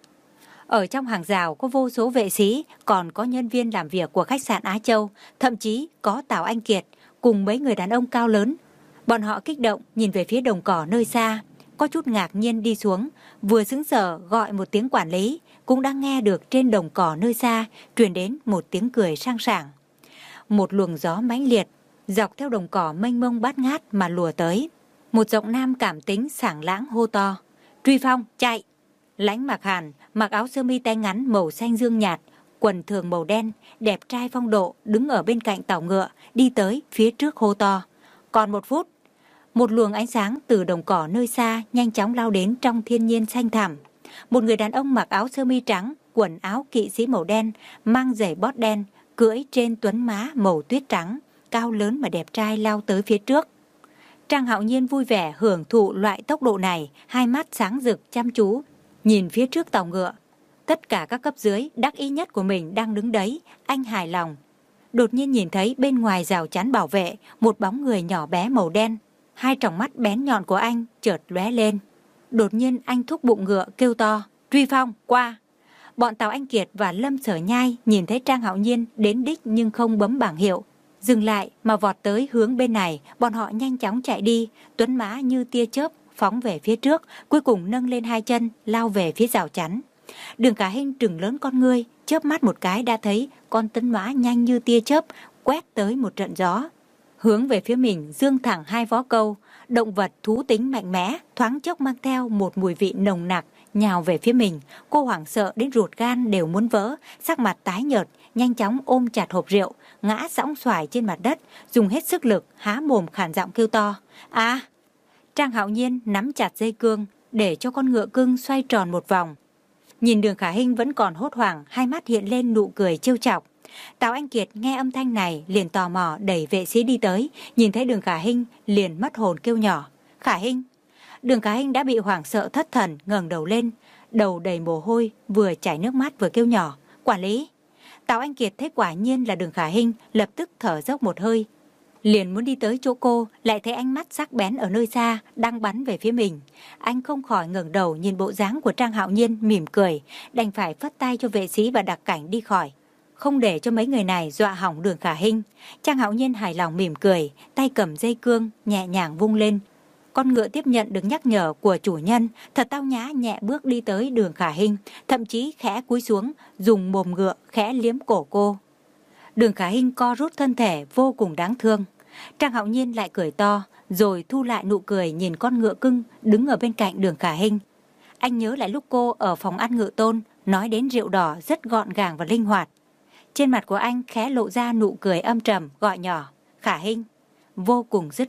Ở trong hàng rào có vô số vệ sĩ, còn có nhân viên làm việc của khách sạn Á Châu, thậm chí có Tào Anh Kiệt cùng mấy người đàn ông cao lớn. Bọn họ kích động nhìn về phía đồng cỏ nơi xa, có chút ngạc nhiên đi xuống, vừa sững sờ gọi một tiếng quản lý, cũng đang nghe được trên đồng cỏ nơi xa truyền đến một tiếng cười sang sảng. Một luồng gió mãnh liệt dọc theo đồng cỏ mênh mông bát ngát mà lùa tới. Một giọng nam cảm tính sảng lãng hô to: "Truy Phong, chạy!" Lãnh Mạc Hàn mặc áo sơ mi tay ngắn màu xanh dương nhạt, quần thường màu đen, đẹp trai phong độ, đứng ở bên cạnh tàu ngựa, đi tới phía trước hô to: "Còn một phút!" Một luồng ánh sáng từ đồng cỏ nơi xa nhanh chóng lao đến trong thiên nhiên xanh thẳm. Một người đàn ông mặc áo sơ mi trắng, quần áo kỵ sĩ màu đen, mang giày bót đen, cưỡi trên tuấn má màu tuyết trắng, cao lớn mà đẹp trai lao tới phía trước. Trang Hạo Nhiên vui vẻ hưởng thụ loại tốc độ này, hai mắt sáng rực chăm chú nhìn phía trước tàu ngựa. Tất cả các cấp dưới đắc ý nhất của mình đang đứng đấy, anh hài lòng. Đột nhiên nhìn thấy bên ngoài rào chắn bảo vệ một bóng người nhỏ bé màu đen, hai tròng mắt bén nhọn của anh chợt lóe lên. Đột nhiên anh thúc bụng ngựa kêu to: "Truy Phong, qua!" Bọn Tào Anh Kiệt và Lâm Sở Nhai nhìn thấy Trang Hạo Nhiên đến đích nhưng không bấm bảng hiệu, dừng lại mà vọt tới hướng bên này. Bọn họ nhanh chóng chạy đi, tuấn mã như tia chớp phóng về phía trước, cuối cùng nâng lên hai chân lao về phía rào chắn. Đường Khả Hinh trừng lớn con ngươi, chớp mắt một cái đã thấy con tuấn mã nhanh như tia chớp quét tới một trận gió, hướng về phía mình giương thẳng hai vó câu. Động vật thú tính mạnh mẽ, thoáng chốc mang theo một mùi vị nồng nặc nhào về phía mình. Cô hoảng sợ đến ruột gan đều muốn vỡ, sắc mặt tái nhợt, nhanh chóng ôm chặt hộp rượu, ngã sõng xoài trên mặt đất, dùng hết sức lực há mồm khản giọng kêu to: "À!" Trang Hạo Nhiên nắm chặt dây cương để cho con ngựa cưng xoay tròn một vòng. Nhìn Đường Khả Hinh vẫn còn hốt hoảng, hai mắt hiện lên nụ cười trêu chọc. Tào Anh Kiệt nghe âm thanh này liền tò mò đẩy vệ sĩ đi tới, nhìn thấy Đường Khả Hinh liền mất hồn kêu nhỏ: "Khả Hinh!" Đường Khả Hinh đã bị hoảng sợ thất thần, ngẩng đầu lên, đầu đầy mồ hôi, vừa chảy nước mắt vừa kêu nhỏ: "Quản lý!" Tào Anh Kiệt thấy quả nhiên là Đường Khả Hinh, lập tức thở dốc một hơi, liền muốn đi tới chỗ cô, lại thấy ánh mắt sắc bén ở nơi xa đang bắn về phía mình. Anh không khỏi ngẩng đầu nhìn bộ dáng của Trang Hạo Nhiên, mỉm cười, đành phải phất tay cho vệ sĩ và đặc cảnh đi khỏi, không để cho mấy người này dọa hỏng Đường Khả Hinh. Trang Hạo Nhiên hài lòng mỉm cười, tay cầm dây cương nhẹ nhàng vung lên. Con ngựa tiếp nhận được nhắc nhở của chủ nhân, thật tao nhã nhẹ bước đi tới Đường Khả Hinh, thậm chí khẽ cúi xuống, dùng mồm ngựa khẽ liếm cổ cô. Đường Khả Hinh co rút thân thể vô cùng đáng thương. Trang Hạo Nhiên lại cười to, rồi thu lại nụ cười nhìn con ngựa cưng đứng ở bên cạnh Đường Khả Hinh. Anh nhớ lại lúc cô ở phòng ăn Ngự Tôn nói đến rượu đỏ rất gọn gàng và linh hoạt. Trên mặt của anh khẽ lộ ra nụ cười âm trầm, gọi nhỏ: "Khả Hinh!" Vô cùng dứt khoát.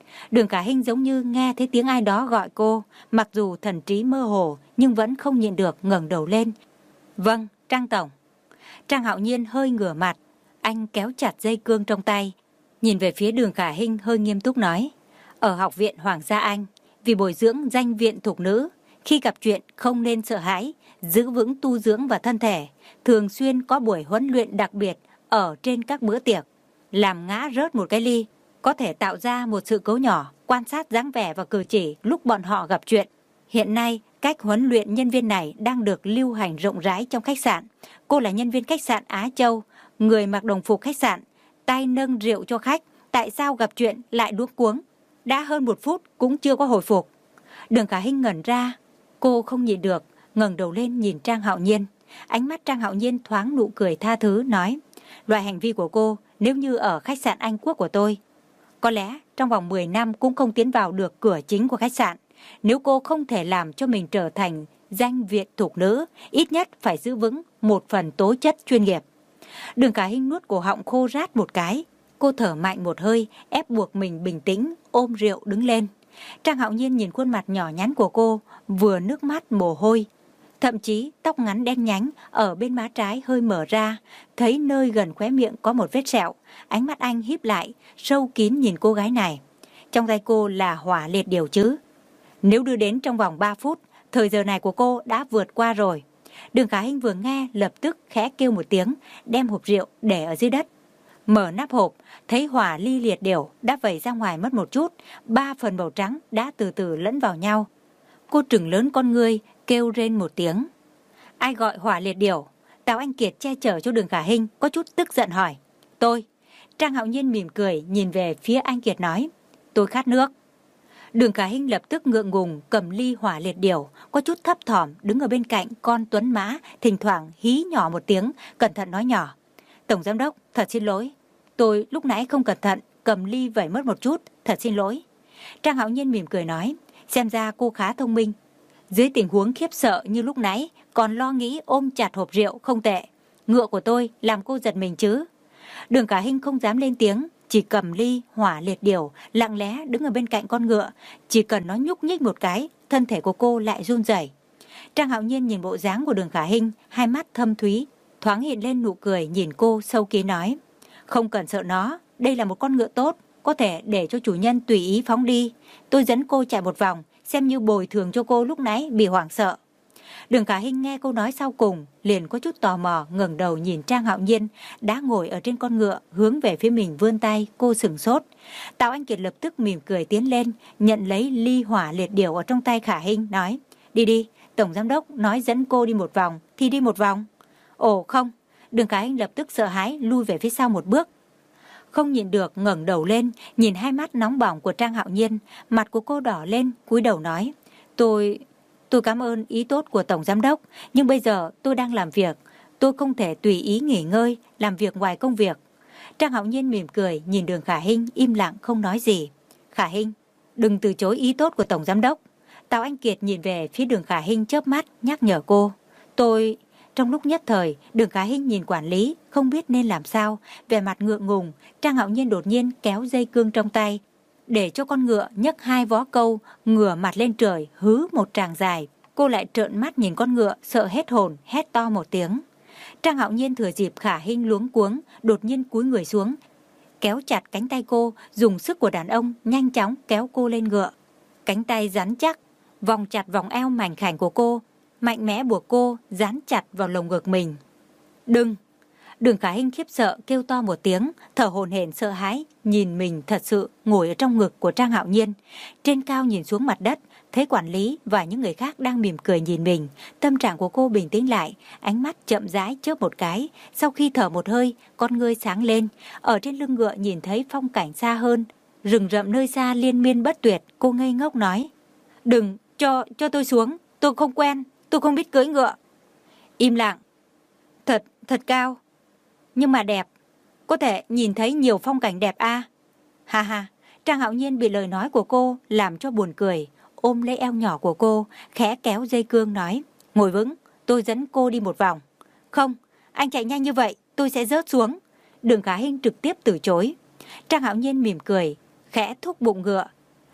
Đường Khả Hinh giống như nghe thấy tiếng ai đó gọi cô, mặc dù thần trí mơ hồ nhưng vẫn không nhịn được ngẩng đầu lên. Vâng, Trang tổng. Trang Hạo Nhiên hơi ngửa mặt, anh kéo chặt dây cương trong tay, nhìn về phía Đường Khả Hinh hơi nghiêm túc nói. Ở Học viện Hoàng gia Anh, vì bồi dưỡng danh viện thục nữ, khi gặp chuyện không nên sợ hãi, giữ vững tu dưỡng và thân thể, thường xuyên có buổi huấn luyện đặc biệt ở trên các bữa tiệc. Làm ngã rớt một cái ly, có thể tạo ra một sự cố nhỏ, quan sát dáng vẻ và cử chỉ lúc bọn họ gặp chuyện. Hiện nay, cách huấn luyện nhân viên này đang được lưu hành rộng rãi trong khách sạn. Cô là nhân viên khách sạn Á Châu, người mặc đồng phục khách sạn, tay nâng rượu cho khách, tại sao gặp chuyện lại luống cuống? Đã hơn một phút cũng chưa có hồi phục. Đường Khả Hinh ngẩn ra, cô không nhịn được, ngẩng đầu lên nhìn Trang Hạo Nhiên. Ánh mắt Trang Hạo Nhiên thoáng nụ cười tha thứ, nói, loại hành vi của cô nếu như ở khách sạn Anh Quốc của tôi, có lẽ trong vòng mười năm cũng không tiến vào được cửa chính của khách sạn. Nếu cô không thể làm cho mình trở thành danh viện thục nữ, ít nhất phải giữ vững một phần tố chất chuyên nghiệp. Đường Khả Hinh nuốt cổ họng khô rát một cái. Cô thở mạnh một hơi, ép buộc mình bình tĩnh, ôm rượu đứng lên. Trang Hạo Nhiên nhìn khuôn mặt nhỏ nhắn của cô, vừa nước mắt mồ hôi. Thậm chí tóc ngắn đen nhánh ở bên má trái hơi mở ra, thấy nơi gần khóe miệng có một vết sẹo. Ánh mắt anh híp lại, sâu kín nhìn cô gái này. Trong tay cô là hỏa liệt điều chứ. Nếu đưa đến trong vòng ba phút, thời giờ này của cô đã vượt qua rồi. Đường Khả Hinh vừa nghe lập tức khẽ kêu một tiếng, đem hộp rượu để ở dưới đất. Mở nắp hộp, thấy hỏa ly liệt điểu đã vẩy ra ngoài mất một chút, ba phần màu trắng đã từ từ lẫn vào nhau. Cô trừng lớn con ngươi, kêu rên một tiếng. Ai gọi hỏa liệt điểu? Tào Anh Kiệt che chở cho Đường Khả Hinh, có chút tức giận hỏi. Tôi. Trang Hạo Nhiên mỉm cười, nhìn về phía anh Kiệt nói. Tôi khát nước. Đường Khả Hinh lập tức ngượng ngùng cầm ly hỏa liệt điểu, có chút thấp thỏm đứng ở bên cạnh con tuấn mã, thỉnh thoảng hí nhỏ một tiếng, cẩn thận nói nhỏ. Tổng giám đốc, thật xin lỗi. Tôi lúc nãy không cẩn thận, cầm ly vẩy mất một chút, thật xin lỗi. Trang Hạo Nhiên mỉm cười nói, xem ra cô khá thông minh. Dưới tình huống khiếp sợ như lúc nãy, còn lo nghĩ ôm chặt hộp rượu không tệ. Ngựa của tôi làm cô giật mình chứ. Đường Khả Hinh không dám lên tiếng, chỉ cầm ly hỏa liệt điểu, lặng lẽ đứng ở bên cạnh con ngựa. Chỉ cần nó nhúc nhích một cái, thân thể của cô lại run rẩy. Trang Hạo Nhiên nhìn bộ dáng của Đường Khả Hinh, hai mắt thâm thúy, thoáng hiện lên nụ cười nhìn cô sâu kín nói. Không cần sợ nó, đây là một con ngựa tốt, có thể để cho chủ nhân tùy ý phóng đi. Tôi dẫn cô chạy một vòng, xem như bồi thường cho cô lúc nãy bị hoảng sợ. Đường Khả Hinh nghe câu nói sau cùng, liền có chút tò mò ngẩng đầu nhìn Trang Hạo Nhiên đã ngồi ở trên con ngựa, hướng về phía mình vươn tay. Cô sửng sốt. Tào Anh Kiệt lập tức mỉm cười tiến lên, nhận lấy ly hỏa liệt điểu ở trong tay Khả Hinh, nói: đi đi, tổng giám đốc nói dẫn cô đi một vòng thì đi một vòng. Ồ không. Đường Khả Hinh lập tức sợ hãi lui về phía sau một bước, không nhịn được ngẩng đầu lên nhìn hai mắt nóng bỏng của Trang Hạo Nhiên. Mặt của cô đỏ lên, cúi đầu nói: tôi tôi cảm ơn ý tốt của tổng giám đốc, nhưng bây giờ tôi đang làm việc, tôi không thể tùy ý nghỉ ngơi làm việc ngoài công việc. Trang Hạo Nhiên mỉm cười nhìn Đường Khả Hinh, im lặng không nói gì. Khả Hinh, đừng từ chối ý tốt của tổng giám đốc. Tào Anh Kiệt nhìn về phía Đường Khả Hinh chớp mắt nhắc nhở cô. Tôi Trong lúc nhất thời, Đường Khả Hinh nhìn quản lý, không biết nên làm sao, vẻ mặt ngượng ngùng. Trang Hạo Nhiên đột nhiên kéo dây cương trong tay, để cho con ngựa nhấc hai vó câu, ngửa mặt lên trời, hứ một tràng dài. Cô lại trợn mắt nhìn con ngựa, sợ hết hồn, hét to một tiếng. Trang Hạo Nhiên thừa dịp Khả Hinh luống cuống, đột nhiên cúi người xuống, kéo chặt cánh tay cô, dùng sức của đàn ông nhanh chóng kéo cô lên ngựa. Cánh tay rắn chắc, vòng chặt vòng eo mảnh khảnh của cô, mạnh mẽ buộc cô dán chặt vào lồng ngực mình. Đừng! Đường Khả Hinh khiếp sợ kêu to một tiếng, thở hổn hển sợ hãi, nhìn mình thật sự ngồi ở trong ngực của Trang Hạo Nhiên. Trên cao nhìn xuống mặt đất, thấy quản lý và những người khác đang mỉm cười nhìn mình. Tâm trạng của cô bình tĩnh lại, ánh mắt chậm rãi chớp một cái. Sau khi thở một hơi, con ngươi sáng lên. Ở trên lưng ngựa nhìn thấy phong cảnh xa hơn, rừng rậm nơi xa liên miên bất tuyệt. Cô ngây ngốc nói: Đừng, cho, cho tôi xuống, tôi không quen, tôi không biết cưỡi ngựa. Im lặng. Thật, thật cao, nhưng mà đẹp, có thể nhìn thấy nhiều phong cảnh đẹp a. À? Ha ha. Trang Hạo Nhiên bị lời nói của cô làm cho buồn cười, ôm lấy eo nhỏ của cô, khẽ kéo dây cương nói: ngồi vững, tôi dẫn cô đi một vòng. Không, anh chạy nhanh như vậy tôi sẽ rớt xuống. Đường Khả Hinh trực tiếp từ chối. Trang Hạo Nhiên mỉm cười, khẽ thúc bụng ngựa,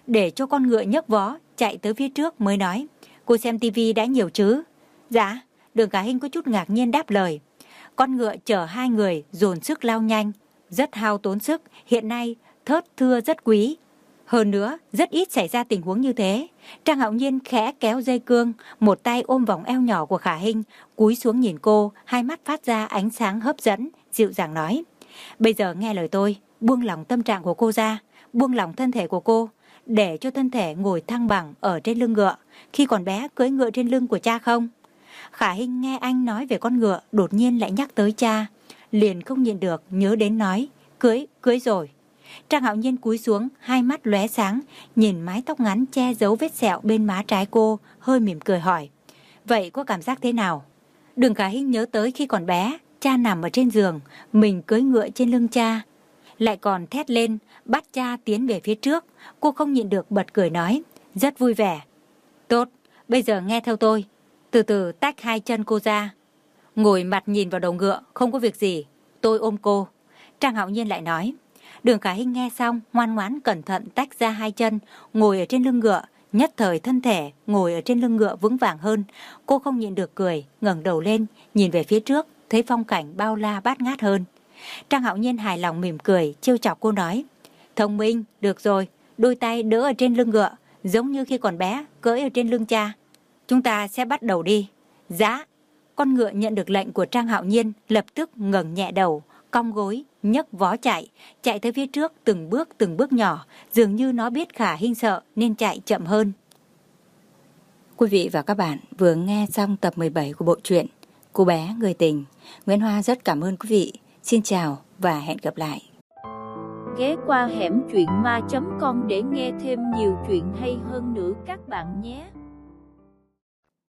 để cho con ngựa nhấc vó chạy tới phía trước mới nói: Cô xem tivi đã nhiều chứ? Dạ. Đường Khả Hinh có chút ngạc nhiên đáp lời. Con ngựa chở hai người dồn sức lao nhanh, rất hao tốn sức, hiện nay thớt thưa rất quý. Hơn nữa, rất ít xảy ra tình huống như thế. Trang Hạo Nhiên khẽ kéo dây cương, một tay ôm vòng eo nhỏ của Khả Hinh, cúi xuống nhìn cô, hai mắt phát ra ánh sáng hấp dẫn, dịu dàng nói: Bây giờ nghe lời tôi, buông lỏng tâm trạng của cô ra, buông lỏng thân thể của cô, để cho thân thể ngồi thăng bằng ở trên lưng ngựa, khi còn bé cưỡi ngựa trên lưng của cha không? Khả Hinh nghe anh nói về con ngựa, đột nhiên lại nhắc tới cha, liền không nhịn được nhớ đến nói: Cưới, cưới rồi. Trang Hạo Nhiên cúi xuống, hai mắt lóe sáng, nhìn mái tóc ngắn che giấu vết sẹo bên má trái cô, hơi mỉm cười hỏi: Vậy có cảm giác thế nào? Đường Khả Hinh nhớ tới khi còn bé, cha nằm ở trên giường, mình cưỡi ngựa trên lưng cha, lại còn thét lên bắt cha tiến về phía trước. Cô không nhịn được bật cười nói: Rất vui vẻ. Tốt, bây giờ nghe theo tôi. Từ từ tách hai chân cô ra, ngồi mặt nhìn vào đầu ngựa, không có việc gì, tôi ôm cô. Trang Hạo Nhiên lại nói. Đường Khả Hinh nghe xong, ngoan ngoãn cẩn thận tách ra hai chân, ngồi ở trên lưng ngựa, nhất thời thân thể ngồi ở trên lưng ngựa vững vàng hơn. Cô không nhịn được cười, ngẩng đầu lên, nhìn về phía trước, thấy phong cảnh bao la bát ngát hơn. Trang Hạo Nhiên hài lòng mỉm cười, trêu chọc cô nói: Thông minh, được rồi, đôi tay đỡ ở trên lưng ngựa, giống như khi còn bé, cưỡi ở trên lưng cha. Chúng ta sẽ bắt đầu đi. Dạ. Con ngựa nhận được lệnh của Trang Hạo Nhiên, lập tức ngẩng nhẹ đầu, cong gối, nhấc vó chạy, chạy tới phía trước từng bước từng bước nhỏ, dường như nó biết Khả Hinh sợ nên chạy chậm hơn. Quý vị và các bạn vừa nghe xong tập mười bảy của bộ truyện Cô bé người tình. Nguyễn Hoa rất cảm ơn quý vị. Xin chào và hẹn gặp lại. Ghé qua hẻm truyện ma chấm com để nghe thêm nhiều chuyện hay hơn nữa các bạn nhé.